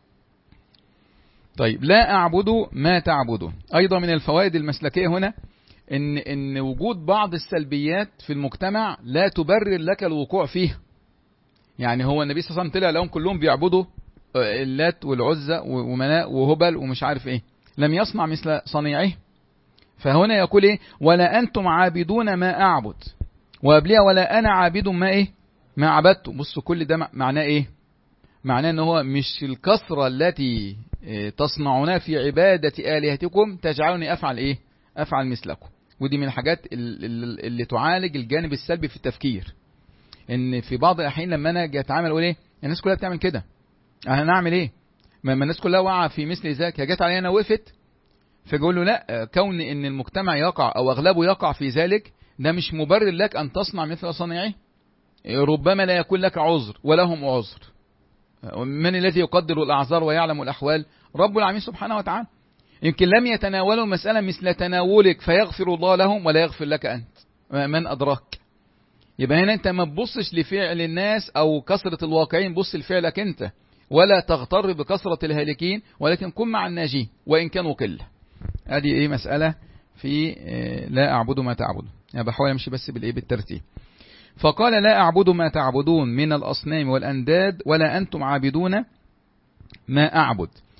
Speaker 1: طيب لا أعبد ما تعبدون. أيضا من الفوائد المسلكية هنا إن إن وجود بعض السلبيات في المجتمع لا تبرر لك الوقوع فيها. يعني هو النبي صلى الله عليه وسلم طلع لهم كلهم بيعبدوا اللات والعزى ومناء وهبل ومش عارف إيه، لم يصنع مثل صنيعه. فهنا يقول إيه؟ ولا أنتم عابدون ما أعبد، وقبلها ولا أنا عابد ما إيه؟ ما عبدت. بصوا كل ده معناه إيه؟ معناه ان هو مش الكثرة التي تصنعونها في عبادة آلهتكم تجعلني أفعل إيه؟ أفعل مثلكم. ودي من الحاجات اللي تعالج الجانب السلبي في التفكير، ان في بعض الأحيان لما أنا جاي أتعامل أقول إيه؟ الناس كلها بتعمل كده، أنا نعمل إيه؟ ما الناس كلها واقعة في مثل ذاك، جت علي أنا وقفت، فقول له لا، كون ان المجتمع يقع أو أغلبه يقع في ذلك ده مش مبرر لك أن تصنع مثل صنيعه. ربما لا يكون لك عذر ولهم عذر. من الذي يقدر الأعذار ويعلم الأحوال؟ رب العالمين سبحانه وتعالى. يمكن لم يتناولوا المسألة مثل تناولك فيغفر الله لهم ولا يغفر لك أنت، من أدراك. يبقى هنا أنت ما تبصش لفعل الناس أو كثرة الواقعين، بص لفعلك أنت، ولا تغتر بكثرة الهالكين، ولكن كن مع الناجين وإن كانوا قلة. هذه إيه مسألة في لا أعبد ما تعبد. يعني بحاول أمشي بس بالإيه بالترتيب. فقال لا أعبد ما تعبدون من الأصنام والأنداد ولا أنتم عابدون ما أعبد.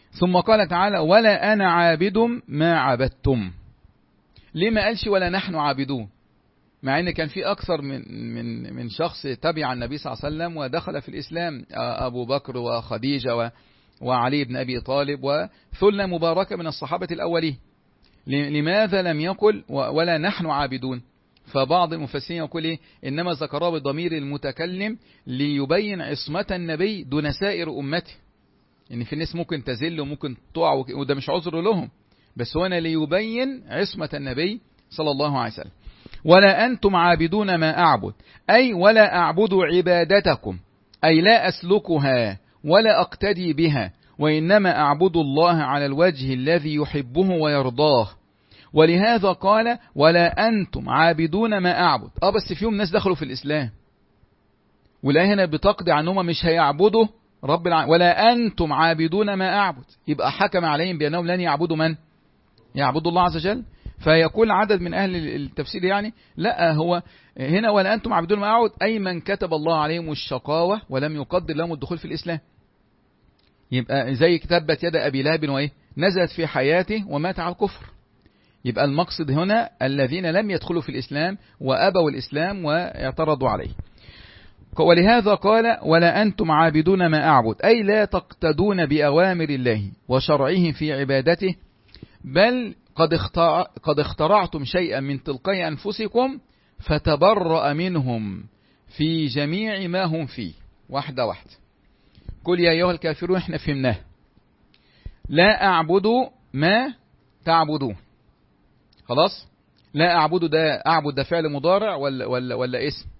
Speaker 1: ثم قال تعالى ولا أنا عابد ما عبدتم. ليه ما قالش ولا نحن عابدون؟ مع ان كان في اكثر من من من شخص تبع النبي صلى الله عليه وسلم ودخل في الاسلام، ابو بكر وخديجه وعلي بن ابي طالب وثلة مباركه من الصحابه الاولين. لماذا لم يقل ولا نحن عابدون؟ فبعض المفسرين يقول ايه انما ذكره بضمير المتكلم ليبين عصمه النبي دون سائر امته، ان في ناس ممكن تزل وممكن تقع وده مش عذر لهم، بس هنا ليبين عصمه النبي صلى الله عليه وسلم. ولا أنتم عابدون ما أعبد، أي ولا أعبد عبادتكم، أي لا أسلكها ولا أقتدي بها، وإنما أعبد الله على الوجه الذي يحبه ويرضاه. ولهذا قال ولا أنتم عابدون ما أعبد. آه بس فيهم ناس دخلوا في الإسلام، والآية هنا بتقضي عنهم مش هيعبدوا رب العالمين. ولا أنتم عابدون ما أعبد، يبقى حكم عليهم بأنهم لن يعبدوا من؟ يعبدوا الله عز وجل. فيقول عدد من أهل التفسير يعني لا، هو هنا ولا أنتم عابدون ما أعبد أي من كتب الله عليهم الشقاوة ولم يقدر لهم الدخول في الإسلام. يبقى زي تبت يد أبي لهب وإيه نزلت في حياته ومات على الكفر. يبقى المقصد هنا الذين لم يدخلوا في الإسلام وأبوا الإسلام واعترضوا عليه. ولهذا قال ولا أنتم عابدون ما أعبد، أي لا تقتدون بأوامر الله وشرعه في عبادته، بل قد قد اخترعتم شيئا من تلقاء أنفسكم فتبرأ منهم في جميع ما هم فيه. واحدة واحدة. قل يا أيها الكافرون، احنا فهمناه. لا أعبد ما تعبدون. خلاص. لا أعبد ده أعبد ده فعل مضارع ولا ولا ولا اسم؟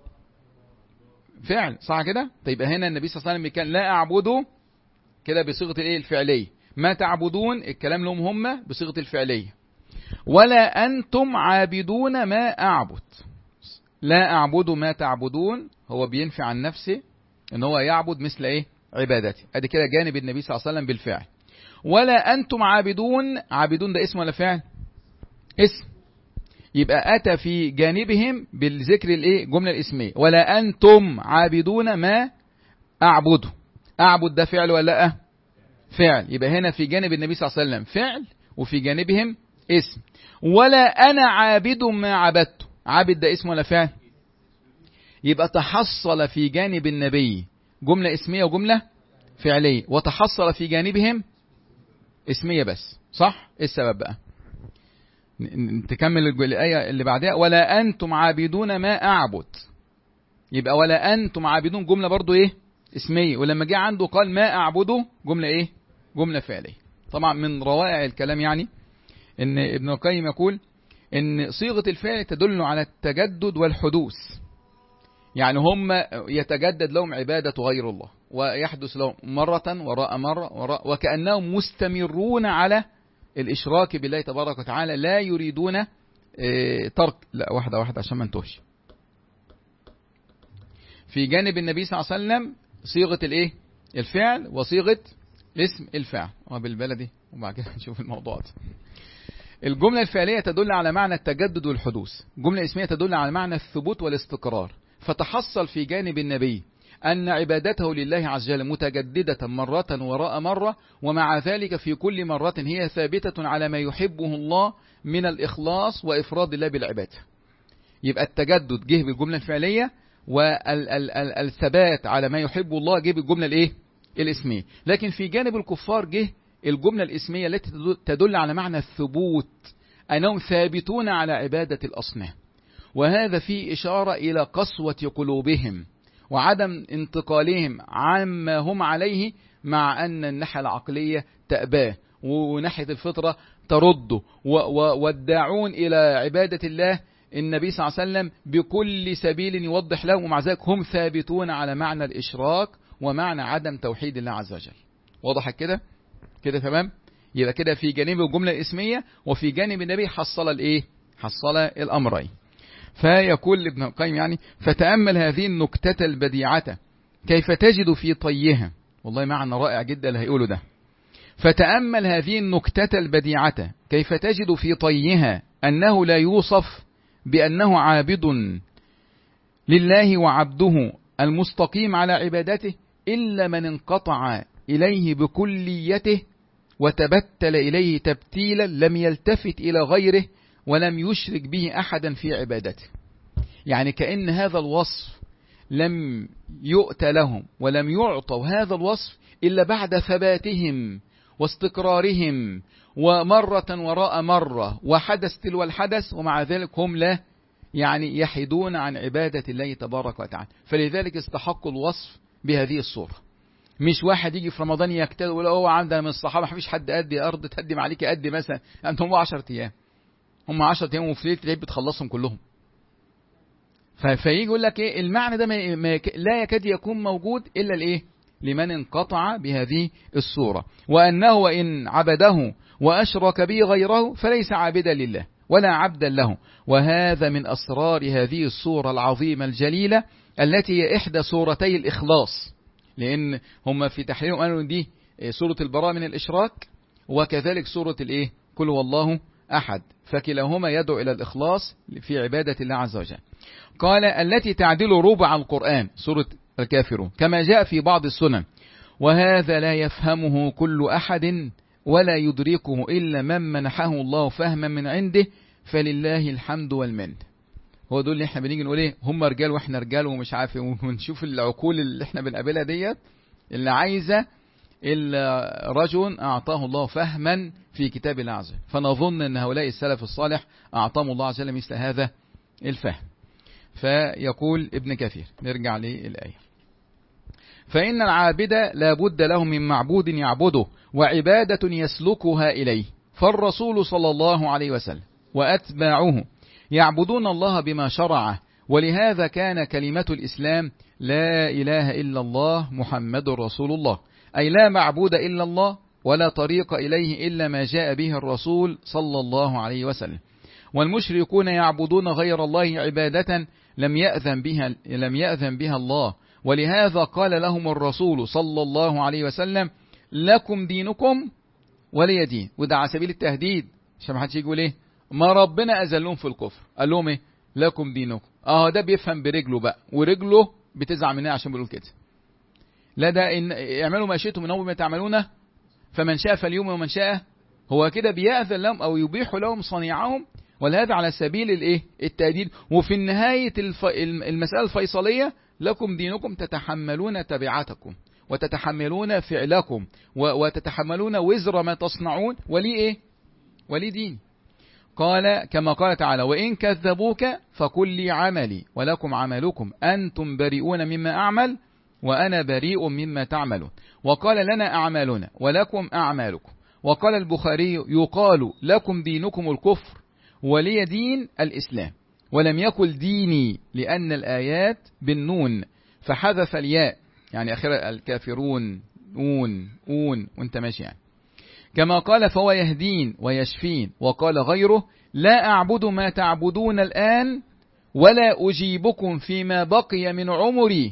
Speaker 1: فعل، صح كده؟ طيب هنا النبي صلى الله عليه وسلم كان لا أعبد كده بصيغة الايه الفعلية، ما تعبدون الكلام لهم هم بصيغة الفعلية. ولا أنتم عابدون ما أعبد. لا أعبد ما تعبدون هو بينفي عن نفسه ان هو يعبد مثل ايه عبادتي. ادي كده جانب النبي صلى الله عليه وسلم بالفعل. ولا أنتم عابدون، عابدون ده اسم ولا فعل؟ اسم. يبقى أتى في جانبهم بالذكر الايه جملة الاسمية. ولا أنتم عابدون ما أعبد. أعبد ده فعل ولا لا؟ فعل. يبقى هنا في جانب النبي صلى الله عليه وسلم فعل وفي جانبهم اسم. ولا أنا عابد ما عبدت. عابد ده اسم ولا فعل؟ يبقى تحصل في جانب النبي جملة اسمية وجملة فعلية، وتحصل في جانبهم اسمية بس. صح؟ ايه السبب بقى؟ تكمل الآية اللي بعدها ولا أنتم عابدون ما أعبد. يبقى ولا أنتم عابدون جملة برضو ايه اسمية، ولما جاء عنده قال ما أعبده جملة ايه جملة فعلية. طبعا من روائع الكلام يعني ان ابن القيم يقول ان صيغة الفعل تدل على التجدد والحدوث. يعني هم يتجدد لهم عبادة غير الله ويحدث لهم مرة وراء مرة وراء، وكأنهم مستمرون على الإشراك بالله تبارك وتعالى، لا يريدون اه ترك. لا واحدة واحدة عشان ما انتهش. في جانب النبي صلى الله عليه وسلم صيغة الايه الفعل وصيغة الاسم الفعل وبالبلدي، وبعد كده نشوف الموضوع ده. الجملة الفعلية تدل على معنى التجدد والحدوث، الجملة الاسمية تدل على معنى الثبوت والاستقرار. فتحصل في جانب النبي أن عبادته لله عز وجل متجددة مرة وراء مرة، ومع ذلك في كل مرة هي ثابتة على ما يحبه الله من الإخلاص وإفراد الله بالعبادة. يبقى التجدد جه بالجملة الفعلية، والثبات على ما يحب الله جه بالجملة الايه الاسمية. لكن في جانب الكفار جه الجملة الاسمية التي تدل على معنى الثبوت، أنهم ثابتون على عبادة الأصنام. وهذا فيه إشارة إلى قسوة قلوبهم وعدم انتقالهم عما هم عليه، مع أن الناحية العقلية تأباه وناحية الفطرة ترده، والداعون إلى عبادة الله النبي صلى الله عليه وسلم بكل سبيل يوضح لهم، ومع ذلك هم ثابتون على معنى الإشراك ومعنى عدم توحيد الله عز وجل. واضح كده كده تمام؟ يبقى كده في جانب الجملة الاسمية وفي جانب النبي حصل الايه حصل الأمرين. فيقول ابن القيم يعني فتأمل هذه النكتة البديعة كيف تجد في طيها. والله معنى رائع جدا اللي هيقوله ده. فتأمل هذه النكتة البديعة كيف تجد في طيها أنه لا يوصف بأنه عابد لله وعبده المستقيم على عبادته إلا من انقطع إليه بكليته وتبتل إليه تبتيلا لم يلتفت إلى غيره ولم يشرك به أحدا في عبادته. يعني كأن هذا الوصف لم يؤت لهم ولم يعطوا هذا الوصف إلا بعد ثباتهم واستقرارهم ومرة وراء مرة وحدث تلو الحدث، ومع ذلك هم لا يعني يحيدون عن عبادة الله تبارك وتعالى. فلذلك استحقوا الوصف بهذه الصورة. مش واحد يجي في رمضان يجتهد ويقول هو عندنا من الصحابة ما فيش حد قدي أرض تقدم عليك قدي مثلا، أنت هم عشرة أيام هم عشرة أيام وفي ليلة العيد بتخلصهم كلهم. فيجي يقول لك إيه المعنى ده ما ما لا يكاد يكون موجود إلا الإيه لمن انقطع بهذه الصورة، وأنه وإن عبده وأشرك به غيره فليس عابدا لله ولا عبدا له. وهذا من أسرار هذه الصورة العظيمة الجليلة التي هي إحدى صورتي الإخلاص، لأن هم في تحليلهم قالوا دي سورة البراءة من الإشراك وكذلك سورة الإيه قل هو الله أحد، فكلاهما يدعو إلى الإخلاص في عبادة الله عز وجل. قال التي تعدل ربع القرآن سورة الكافرون كما جاء في بعض السنن، وهذا لا يفهمه كل أحد ولا يدركه إلا من منحه الله فهما من عنده فلله الحمد والمن. هو دول اللي احنا بنيجي نقول ايه هم رجال واحنا رجال ومش عارف، ونشوف العقول اللي احنا بنقابلها ديت اللي عايزة إلا رجل أعطاه الله فهما في كتاب الله عز وجل. فنظن أن هؤلاء السلف الصالح أعطاهم الله عز وجل مثل هذا الفهم. فيقول ابن كثير نرجع للآية: فإن العابد لا بد له من معبود يعبده وعبادة يسلكها إليه، فالرسول صلى الله عليه وسلم وأتباعه يعبدون الله بما شرعه، ولهذا كان كلمة الإسلام لا إله إلا الله محمد رسول الله، أي لا معبود إلا الله ولا طريق إليه إلا ما جاء به الرسول صلى الله عليه وسلم. والمشركون يعبدون غير الله عبادة لم يأذن بها, لم يأذن بها الله، ولهذا قال لهم الرسول صلى الله عليه وسلم لكم دينكم ولي دين. وده على سبيل التهديد عشان ما حدش يقول ايه ما ربنا أذلهم في الكفر، قال لهم ايه لكم دينكم. اه ده بيفهم برجله بقى ورجله بتزعل منها عشان بيقول كده. لا ده إن اعملوا ما شئتم من أول ما تعملونه فمن شاء فاليوم ومن شاء، هو كده بيأذن لهم أو يبيح لهم صنيعهم، ولهذا على سبيل الايه التهديد. وفي النهاية الف... المسألة الفيصلية لكم دينكم تتحملون تبعاتكم وتتحملون فعلكم وتتحملون وزر ما تصنعون ولي ايه ولي دين. قال كما قال تعالى وإن كذبوك فقل لي عملي ولكم عملكم أنتم بريئون مما أعمل وأنا بريء مما تعملون. وقال لنا أعمالنا ولكم أعمالكم. وقال البخاري يقال لكم دينكم الكفر ولي دين الإسلام، ولم يقل ديني لأن الآيات بالنون فحذف الياء، يعني أخيرا الكافرون نون أون وانت ماشي يعني. كما قال فهو يهدين ويشفين. وقال غيره لا أعبد ما تعبدون الآن ولا أجيبكم فيما بقي من عمري.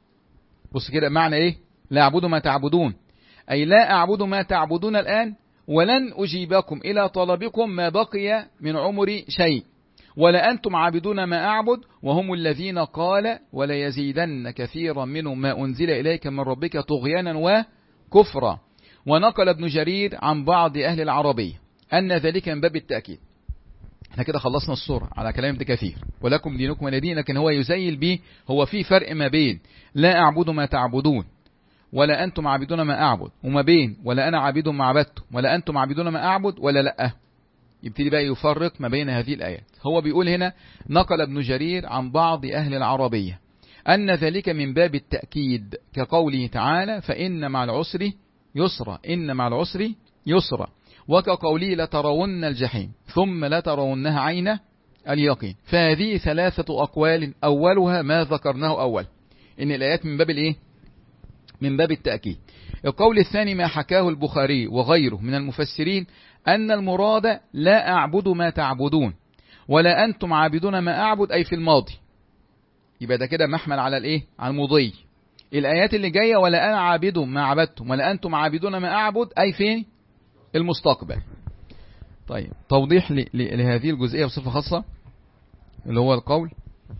Speaker 1: بص كده معنى إيه لا أعبد ما تعبدون، أي لا أعبد ما تعبدون الآن ولن أجيبكم إلى طلبكم ما بقي من عمري شيء، ولا أنتم عابدون ما أعبد، وهم الذين قال ولا يزيدن كثيرا منهم ما أنزل إليك من ربك طغيانا وكفرا. ونقل ابن جرير عن بعض أهل العربية أن ذلك من باب التأكيد. احنا كده خلصنا الصورة على كلام ابن كثير ولكم دينكم ولي دين، لكن هو يزيل به هو في فرق ما بين لا أعبد ما تعبدون ولا أنتم عابدون ما أعبد، وما بين ولا أنا عابد ما عبدت ولا أنتم عابدون ما أعبد ولا لأ. يبتدي بقى يفرق ما بين هذه الآيات. هو بيقول هنا نقل ابن جرير عن بعض أهل العربية أن ذلك من باب التأكيد كقوله تعالى فإن مع العسر يسرا إن مع العسر يسرا، وكقوله لترون الجحيم ثم لترونها عين اليقين. فهذه ثلاثة أقوال أولها ما ذكرناه أول إن الآيات من باب الإيه من باب التأكيد. القول الثاني ما حكاه البخاري وغيره من المفسرين أن المراد لا أعبد ما تعبدون ولا أنتم عابدون ما أعبد، أي في الماضي. يبقى ده كده محمل على الإيه على المضي. الآيات اللي جاية ولا أنا عابد ما عبدتم ولا أنتم عابدون ما أعبد أي فين المستقبل. طيب توضيح لهذه الجزئية بصفة خاصة اللي هو القول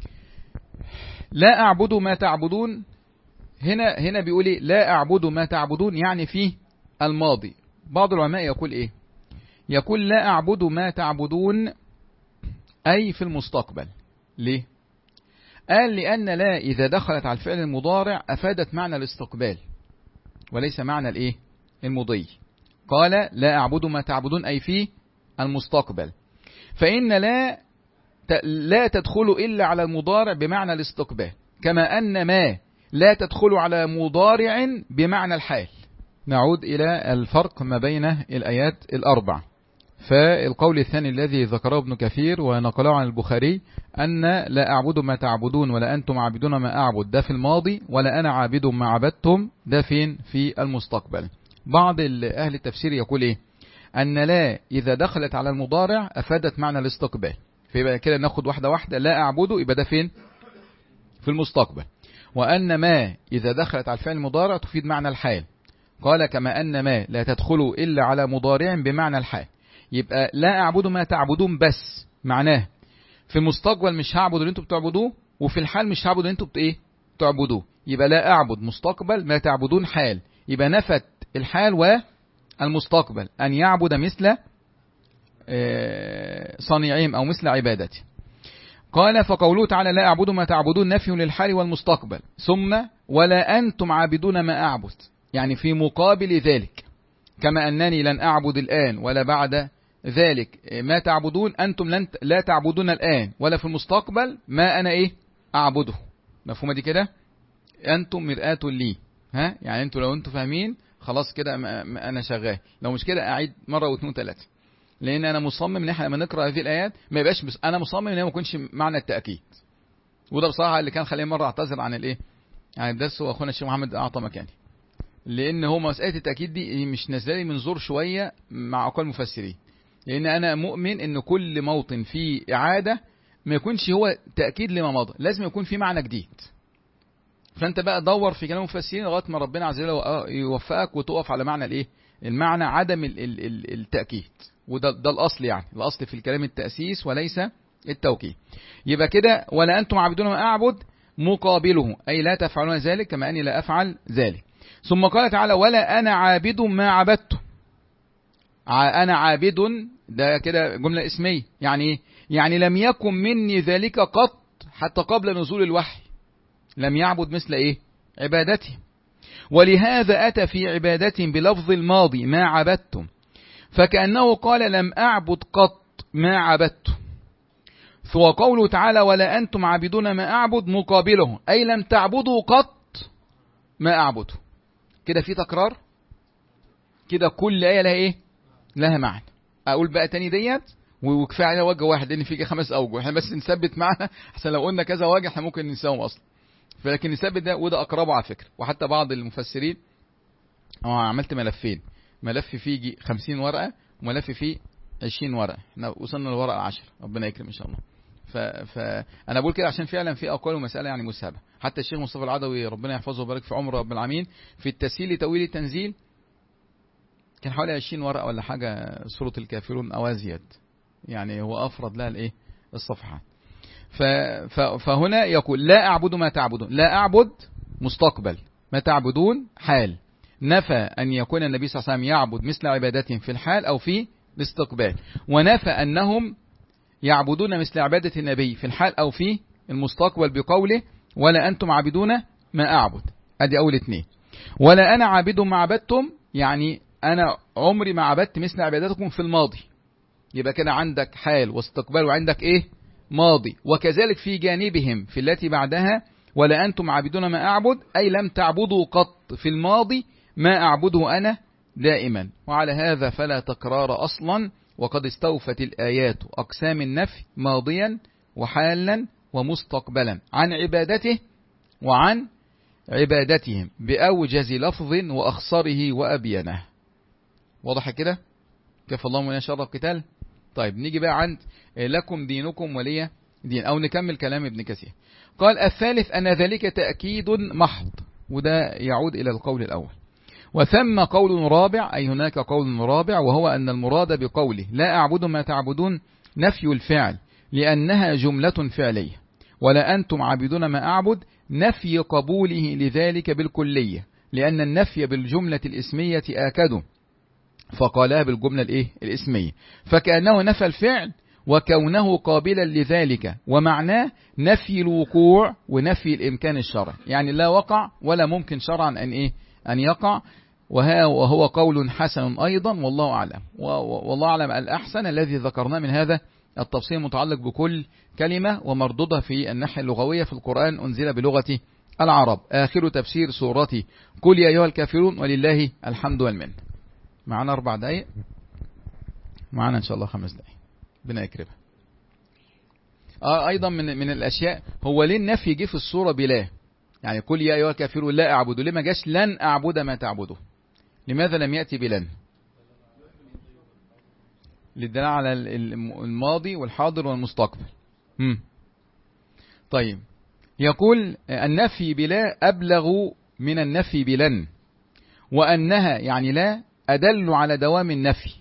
Speaker 1: لا أعبد ما تعبدون. هنا هنا بيقول لا أعبد ما تعبدون يعني في الماضي بعض العلماء يقول إيه؟ يقول لا أعبد ما تعبدون أي في المستقبل. ليه؟ قال لأن لا إذا دخلت على الفعل المضارع أفادت معنى الاستقبال وليس معنى الإيه؟ المضي. قال لا أعبد ما تعبدون أي في المستقبل، فإن لا لا تدخل إلا على المضارع بمعنى الاستقبال، كما أن ما لا تدخل على مضارع بمعنى الحال. نعود إلى الفرق ما بين الآيات الأربع. فالقول الثاني الذي ذكره ابن كثير ونقله عن البخاري أن لا أعبد ما تعبدون ولا أنتم عابدون ما أعبد، ده في الماضي، ولا أنا عابد ما عبدتم، ده فين؟ في المستقبل. بعض أهل التفسير يقول إيه؟ أن لا إذا دخلت على المضارع أفادت معنى الاستقبال، فيبقى كده ناخد واحدة واحدة. لا أعبده يبقى ده فين؟ في المستقبل. وأن ما إذا دخلت على الفعل المضارع تفيد معنى الحال. قال كما أن ما لا تدخل إلا على مضارع بمعنى الحال. يبقى لا أعبد ما تعبدون بس معناه في المستقبل مش هعبد اللي انتم بتعبدوه، وفي الحال مش هعبد اللي انتم ايه تعبدوه. يبقى لا أعبد مستقبل، ما تعبدون حال. يبقى نفت الحال والمستقبل أن يعبد مثل صنيعهم أو مثل عبادته. قال فقوله تعالى لا أعبد ما تعبدون نفي للحال والمستقبل. ثم ولا أنتم عابدون ما أعبد، يعني في مقابل ذلك، كما أنني لن أعبد الآن ولا بعد ذلك ما تعبدون، أنتم لن لا تعبدون الآن ولا في المستقبل ما أنا إيه أعبده. مفهومة دي كده؟ أنتم مرآة لي، ها يعني أنتم لو أنتم فاهمين خلاص كده أنا شغال، لو مش كده أعيد مرة واثنين ثلاثة، لأن أنا مصمم إن إحنا لما نقرأ هذه الآيات ما يبقاش بس أنا مصمم إن هي ما يكونش معنى التأكيد. وده بصراحة اللي كان خليني مرة أعتذر عن الإيه عن الدرس، وأخونا الشيخ محمد أعطى مكاني، لأن هو مسألة التأكيد دي مش نازلة من زور شوية مع أقوال المفسرين، لأن أنا مؤمن إن كل موطن فيه إعادة ما يكونش هو تأكيد لما مضى، لازم يكون فيه معنى جديد. فأنت بقى دور في كلام المفسرين لغاية ما ربنا عز وجل يوفقك وتقف على معنى الإيه المعنى عدم ال ال ال التأكيد. وده ده الأصل، يعني الأصل في الكلام التأسيس وليس التوكيد. يبقى كده ولا أنتم عابدون ما أعبد مقابله أي لا تفعلون ذلك كما أني لا أفعل ذلك. ثم قال تعالى ولا أنا عابد ما عبدتم. أنا عابد ده كده جملة اسمية، يعني إيه؟ يعني لم يكن مني ذلك قط حتى قبل نزول الوحي، لم يعبد مثل إيه عبادته. ولهذا أتى في عبادته بلفظ الماضي ما عبدتم، فكأنه قال لم أعبد قط ما عبدتم. وقوله تعالى ولا أنتم عابدون ما أعبد مقابله أي لم تعبدوا قط ما أعبده. كده في تكرار، كده كل آية لها إيه لها معنى. أقول بقى تاني ديت وكفاية عليها وجه واحد لأن في خمس أوجه، احنا بس نثبت معنا عشان لو قلنا كذا وجه احنا ممكن ننساهم أصلا، فلكن نثبت ده وده أقربه على فكرة. وحتى بعض المفسرين اه عملت ملفين، ملف فيه خمسين ورقة وملف فيه عشرين ورقة، احنا وصلنا للورقة عشر، ربنا يكرم إن شاء الله. فأنا بقول كده عشان فعلا في أقوال ومسألة يعني مسهبة. حتى الشيخ مصطفى العدوي ربنا يحفظه ويبارك في عمره رب العالمين في التسهيل لتأويل التنزيل كان حوالي عشرين ورقة ولا حاجة سورة الكافرون أو أزيد، يعني هو أفرد لها الإيه الصفحات. فهنا يقول لا أعبد ما تعبدون، لا أعبد مستقبل، ما تعبدون حال. نفى أن يكون النبي صلى الله عليه وسلم يعبد مثل عبادتهم في الحال أو في الاستقبال، ونفى أنهم يعبدون مثل عبادة النبي في الحال أو في المستقبل بقوله ولا أنتم عابدون ما أعبد. أدي أول اثنين. ولا أنا عابد ما عبدتم، يعني أنا عمري ما عبدت مثل عبادتكم في الماضي. يبقى كده عندك حال واستقبال وعندك إيه ماضي. وكذلك في جانبهم في التي بعدها ولا أنتم عابدون ما أعبد أي لم تعبدوا قط في الماضي ما أعبده أنا دائما. وعلى هذا فلا تكرار أصلا، وقد استوفت الآيات أقسام النفي ماضيا وحالا ومستقبلا عن عبادته وعن عبادتهم بأوجز لفظ وأخصره وأبينه. واضح كده؟ كيف الله من شر القتال. طيب نيجي بقى عند لكم دينكم ولي دين، أو نكمل كلام ابن كثير. قال الثالث أن ذلك تأكيد محض، وده يعود إلى القول الأول. وثم قول رابع أي هناك قول رابع، وهو أن المراد بقوله لا أعبد ما تعبدون نفي الفعل لأنها جملة فعلية، ولا أنتم عابدون ما أعبد نفي قبوله لذلك بالكلية، لأن النفي بالجملة الاسمية آكد فقالها بالجملة الإيه الاسمية، فكأنه نفى الفعل وكونه قابلا لذلك، ومعناه نفي الوقوع ونفي الإمكان الشرعي، يعني لا وقع ولا ممكن شرعا أن إيه أن يقع. وهو قول حسن أيضا، والله أعلم. والله أعلم الأحسن الذي ذكرناه من هذا التفصيل متعلق بكل كلمة ومردودها في الناحية اللغوية في القرآن أنزل بلغة العرب. آخر تفسير سورة قل يا أيها الكافرون، ولله الحمد والمنة. معنا أربع دقائق، معنا إن شاء الله خمس دقائق، بنا يكرمها. آه أيضا من من الأشياء، هو ليه النفي جه في السورة بلا؟ يعني قل يا أيها الكافرون لا أعبد، ليه ما جاش لن أعبد ما تعبده؟ لماذا لم يأتي بلن؟ للدلالة على الماضي والحاضر والمستقبل. هم. طيب، يقول النفي بلا أبلغ من النفي بلن، وأنها يعني لا أدل على دوام النفي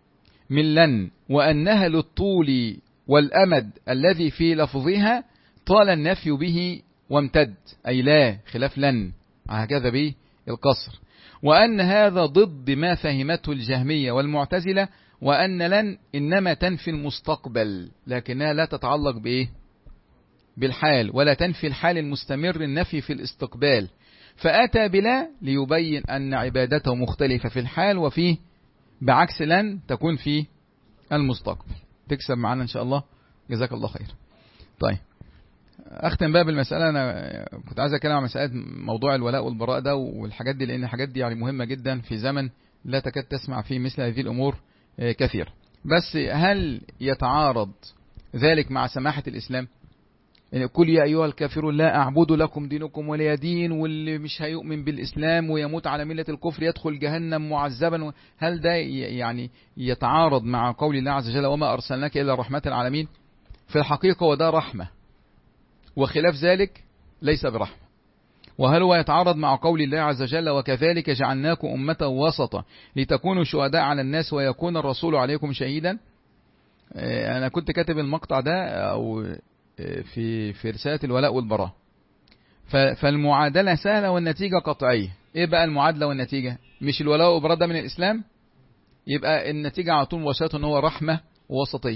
Speaker 1: من لن، وأنها للطول والأمد الذي في لفظها طال النفي به وامتد، أي لا خلاف لن، هكذا به القصر. وأن هذا ضد ما فهمته الجهمية والمعتزلة، وأن لن إنما تنفي المستقبل لكنها لا تتعلق بإيه بالحال، ولا تنفي الحال المستمر النفي في الاستقبال. فأتى بلا ليبين أن عبادته مختلفة في الحال وفيه، بعكس لن تكون في المستقبل. تكسب معنا إن شاء الله، جزاك الله خير. طيب، أختم بقى بالمسألة. أنا كنت عايز أتكلم عن مسألة موضوع الولاء والبراء ده والحاجات دي، لأن الحاجات دي يعني مهمة جدا في زمن لا تكاد تسمع فيه مثل هذه الأمور كثير. بس هل يتعارض ذلك مع سماحة الإسلام؟ يعني قل يا أيها الكافرون لا أعبد لكم دينكم ولي دين، واللي مش هيؤمن بالإسلام ويموت على ملة الكفر يدخل جهنم معذبا. هل ده يعني يتعارض مع قول الله عز وجل وما أرسلناك إلا رحمة العالمين؟ في الحقيقة وده رحمة، وخلاف ذلك ليس برحمة. وهل هو يتعارض مع قول الله عز وجل وكذلك جعلناكم أمة وسطا لتكونوا شهداء على الناس ويكون الرسول عليكم شهيدا؟ أنا كنت كاتب المقطع ده أو في في رسالة الولاء والبراء. فالمعادلة سهلة والنتيجة قطعية. إيه بقى المعادلة والنتيجة؟ مش الولاء والبراء ده من الإسلام؟ يبقى النتيجة على طول مباشرة إن هو رحمة ووسطية.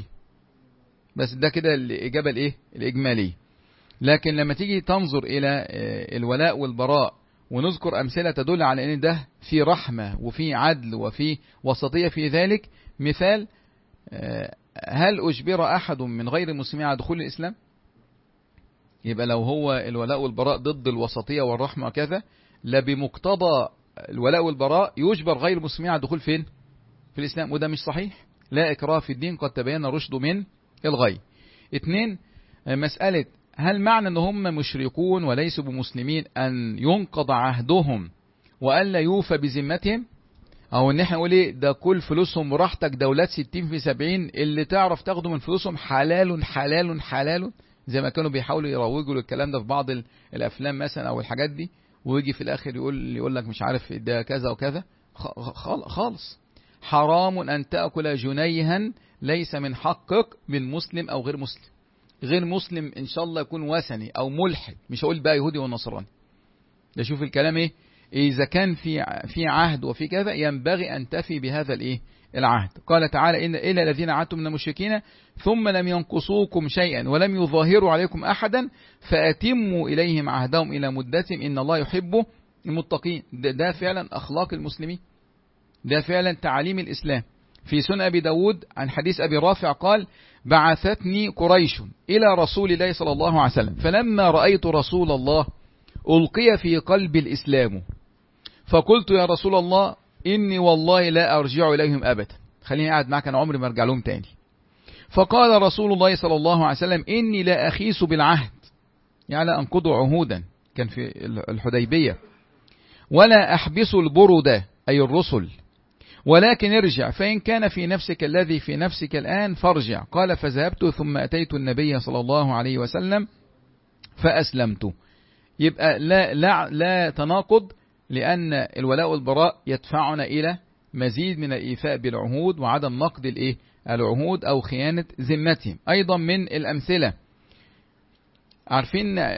Speaker 1: بس ده كده الإجابة الإيه الإجمالية. لكن لما تيجي تنظر إلى الولاء والبراء ونذكر أمثلة تدل على أن ده في رحمة وفي عدل وفي وسطية في ذلك، مثال: هل أجبر أحد من غير المسلمين على دخول الإسلام؟ يبقى لو هو الولاء والبراء ضد الوسطية والرحمة وكذا، لا بمقتضى الولاء والبراء يجبر غير المسلمين على الدخول فين؟ في الإسلام، وده مش صحيح. لا إكراه في الدين، قد تبين الرشد من الغي. اثنين، مسألة هل معنى ان هم مشركون وليسوا بمسلمين ان ينقض عهدهم والا يوفى بذمتهم، او ان احنا نقول ايه ده كل فلوسهم براحتك، دولات ستين في سبعين اللي تعرف تاخده من فلوسهم حلال حلال حلال، زي ما كانوا بيحاولوا يروجوا للكلام ده في بعض الافلام مثلا او الحاجات دي، ويجي في الاخر يقول يقول لك مش عارف ده كذا وكذا. خالص حرام ان تاكل جنيها ليس من حقك من مسلم او غير مسلم. غير مسلم ان شاء الله يكون وثني او ملحد، مش هقول بقى يهودي ونصراني. ده شوف الكلام ايه، اذا كان في في عهد وفي كذا ينبغي ان تفي بهذا الايه العهد. قال تعالى ان الى الذين عهدتم من المشركين ثم لم ينقصوكم شيئا ولم يظاهروا عليكم احدا فاتموا اليهم عهدهم الى مدتهم ان الله يحب المتقين. ده, ده فعلا اخلاق المسلمين، ده فعلا تعاليم الاسلام. في سنن ابي داود عن حديث ابي رافع قال: بعثتني قريش إلى رسول الله صلى الله عليه وسلم فلما رأيت رسول الله ألقي في قلب الإسلام فقلت يا رسول الله إني والله لا أرجع إليهم أبدا، خليني قاعد معك أنا عمري ما أرجع لهم تاني. فقال رسول الله صلى الله عليه وسلم: إني لا أخيس بالعهد، يعني لا أنقض عهودا، كان في الحديبية، ولا أحبس البرد أي الرسل، ولكن ارجع فإن كان في نفسك الذي في نفسك الآن فارجع. قال: فذهبت ثم أتيت النبي صلى الله عليه وسلم فأسلمت. يبقى لا, لا, لا تناقض، لأن الولاء والبراء يدفعنا إلى مزيد من الإيفاء بالعهود وعدم نقض الإيه العهود أو خيانة ذمتهم. أيضا من الأمثلة، عارفين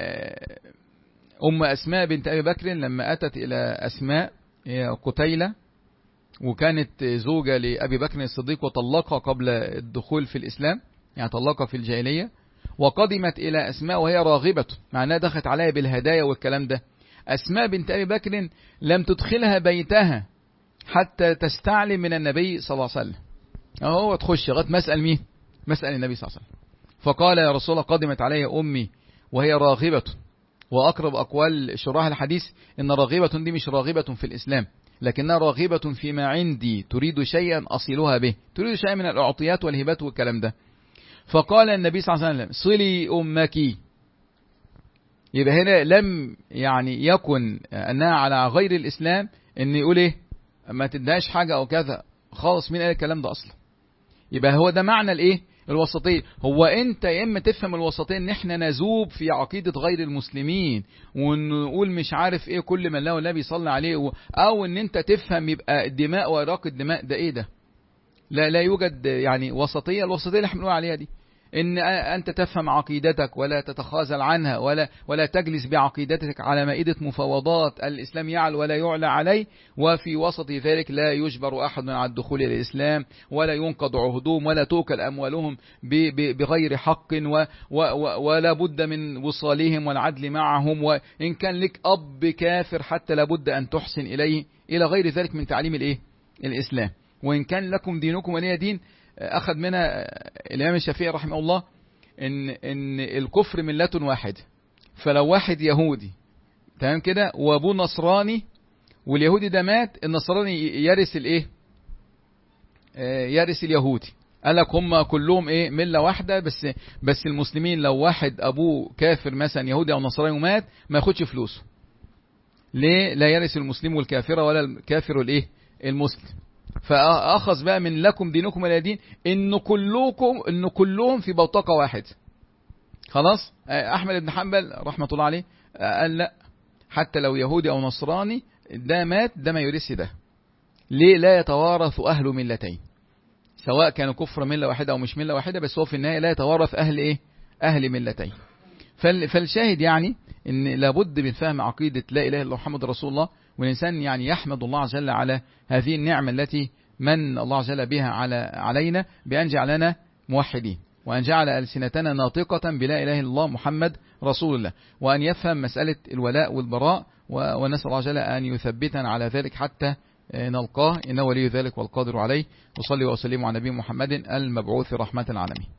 Speaker 1: أم أسماء بنت أبي بكر لما أتت إلى أسماء قتيلة وكانت زوجة لأبي بكر الصديق وطلقها قبل الدخول في الإسلام، يعني طلقها في الجاهلية. وقدمت إلى أسماء وهي راغبة، معناها دخلت عليها بالهدايا والكلام ده. أسماء بنت أبي بكر لم تدخلها بيتها حتى تستعلم من النبي صلى الله عليه وسلم. أهو تخش غد مسأل مين؟ مسأل النبي صلى الله عليه وسلم. فقال يا رسول الله قدمت علي أمي وهي راغبة. وأقرب أقوال شراح الحديث إن راغبة دي مش راغبة في الإسلام، لكنها راغبة فيما عندي، تريد شيئا أصلها به، تريد شيئا من الأعطيات والهبات والكلام ده. فقال النبي صلى الله عليه وسلم صلي أمك. يبقى هنا لم يعني يكن أنها على غير الإسلام إن يقول إيه ما تداش حاجة أو كذا خالص. مين قال الكلام ده أصلا؟ يبقى هو ده معنى الإيه الوسطية. هو أنت يا إما تفهم الوسطية إن إحنا نذوب في عقيدة غير المسلمين ونقول مش عارف إيه كل من له النبي صلى عليه و... أو إن أنت تفهم يبقى الدماء وإراق الدماء ده إيه ده؟ لا لا يوجد يعني وسطية. الوسطية اللي احنا بنقول عليها دي إن أنت تفهم عقيدتك ولا تتخاذل عنها ولا ولا تجلس بعقيدتك على مائدة مفاوضات. الإسلام يعلو ولا يعلى عليه، وفي وسط ذلك لا يجبر أحد على الدخول إلى الإسلام ولا ينقض عهدهم ولا توكل أموالهم بغير حق و و ولا بد من وصالهم والعدل معهم، وإن كان لك أب كافر حتى لا بد أن تحسن إليه، إلى غير ذلك من تعليم الإيه الإسلام. وإن كان لكم دينكم ولي دين. أخذ منها الإمام الشافعي رحمه الله إن إن الكفر ملة واحد. فلو واحد يهودي تمام كده وأبوه نصراني واليهودي ده مات، النصراني يرث الإيه يرث اليهودي. قال لك هم كلهم إيه ملة واحدة، بس بس المسلمين لو واحد أبوه كافر مثلا يهودي أو نصراني ومات ما ياخدش فلوسه. ليه؟ لا يرث المسلم والكافر ولا الكافر والإيه المسلم. فأخذ بقى من لكم دينكم ولا دين إن كلكم إن كلهم في بوتقة واحد. خلاص. أحمد بن حنبل رحمة الله عليه قال لا، حتى لو يهودي أو نصراني ده مات ده ما يورث ده. ليه؟ لا يتوارث أهل ملتين، سواء كانوا كفر ملة واحدة أو مش ملة واحدة، بس هو في النهاية لا يتوارث أهل إيه أهل ملتين. فالشاهد يعني إن لابد من فهم عقيدة لا إله إلا الله محمد رسول الله، والإنسان يعني يحمد الله عز وجل على هذه النعمة التي من الله عز وجل بها على علينا بأن جعلنا موحدين، وأن جعل ألسنتنا ناطقة بلا إله إلا الله محمد رسول الله، وأن يفهم مسألة الولاء والبراء، ونسأل الله عز وجل أن يثبتنا على ذلك حتى نلقاه، إنه ولي ذلك والقادر عليه. وصلي وسلم على نبي محمد المبعوث رحمة العالمين.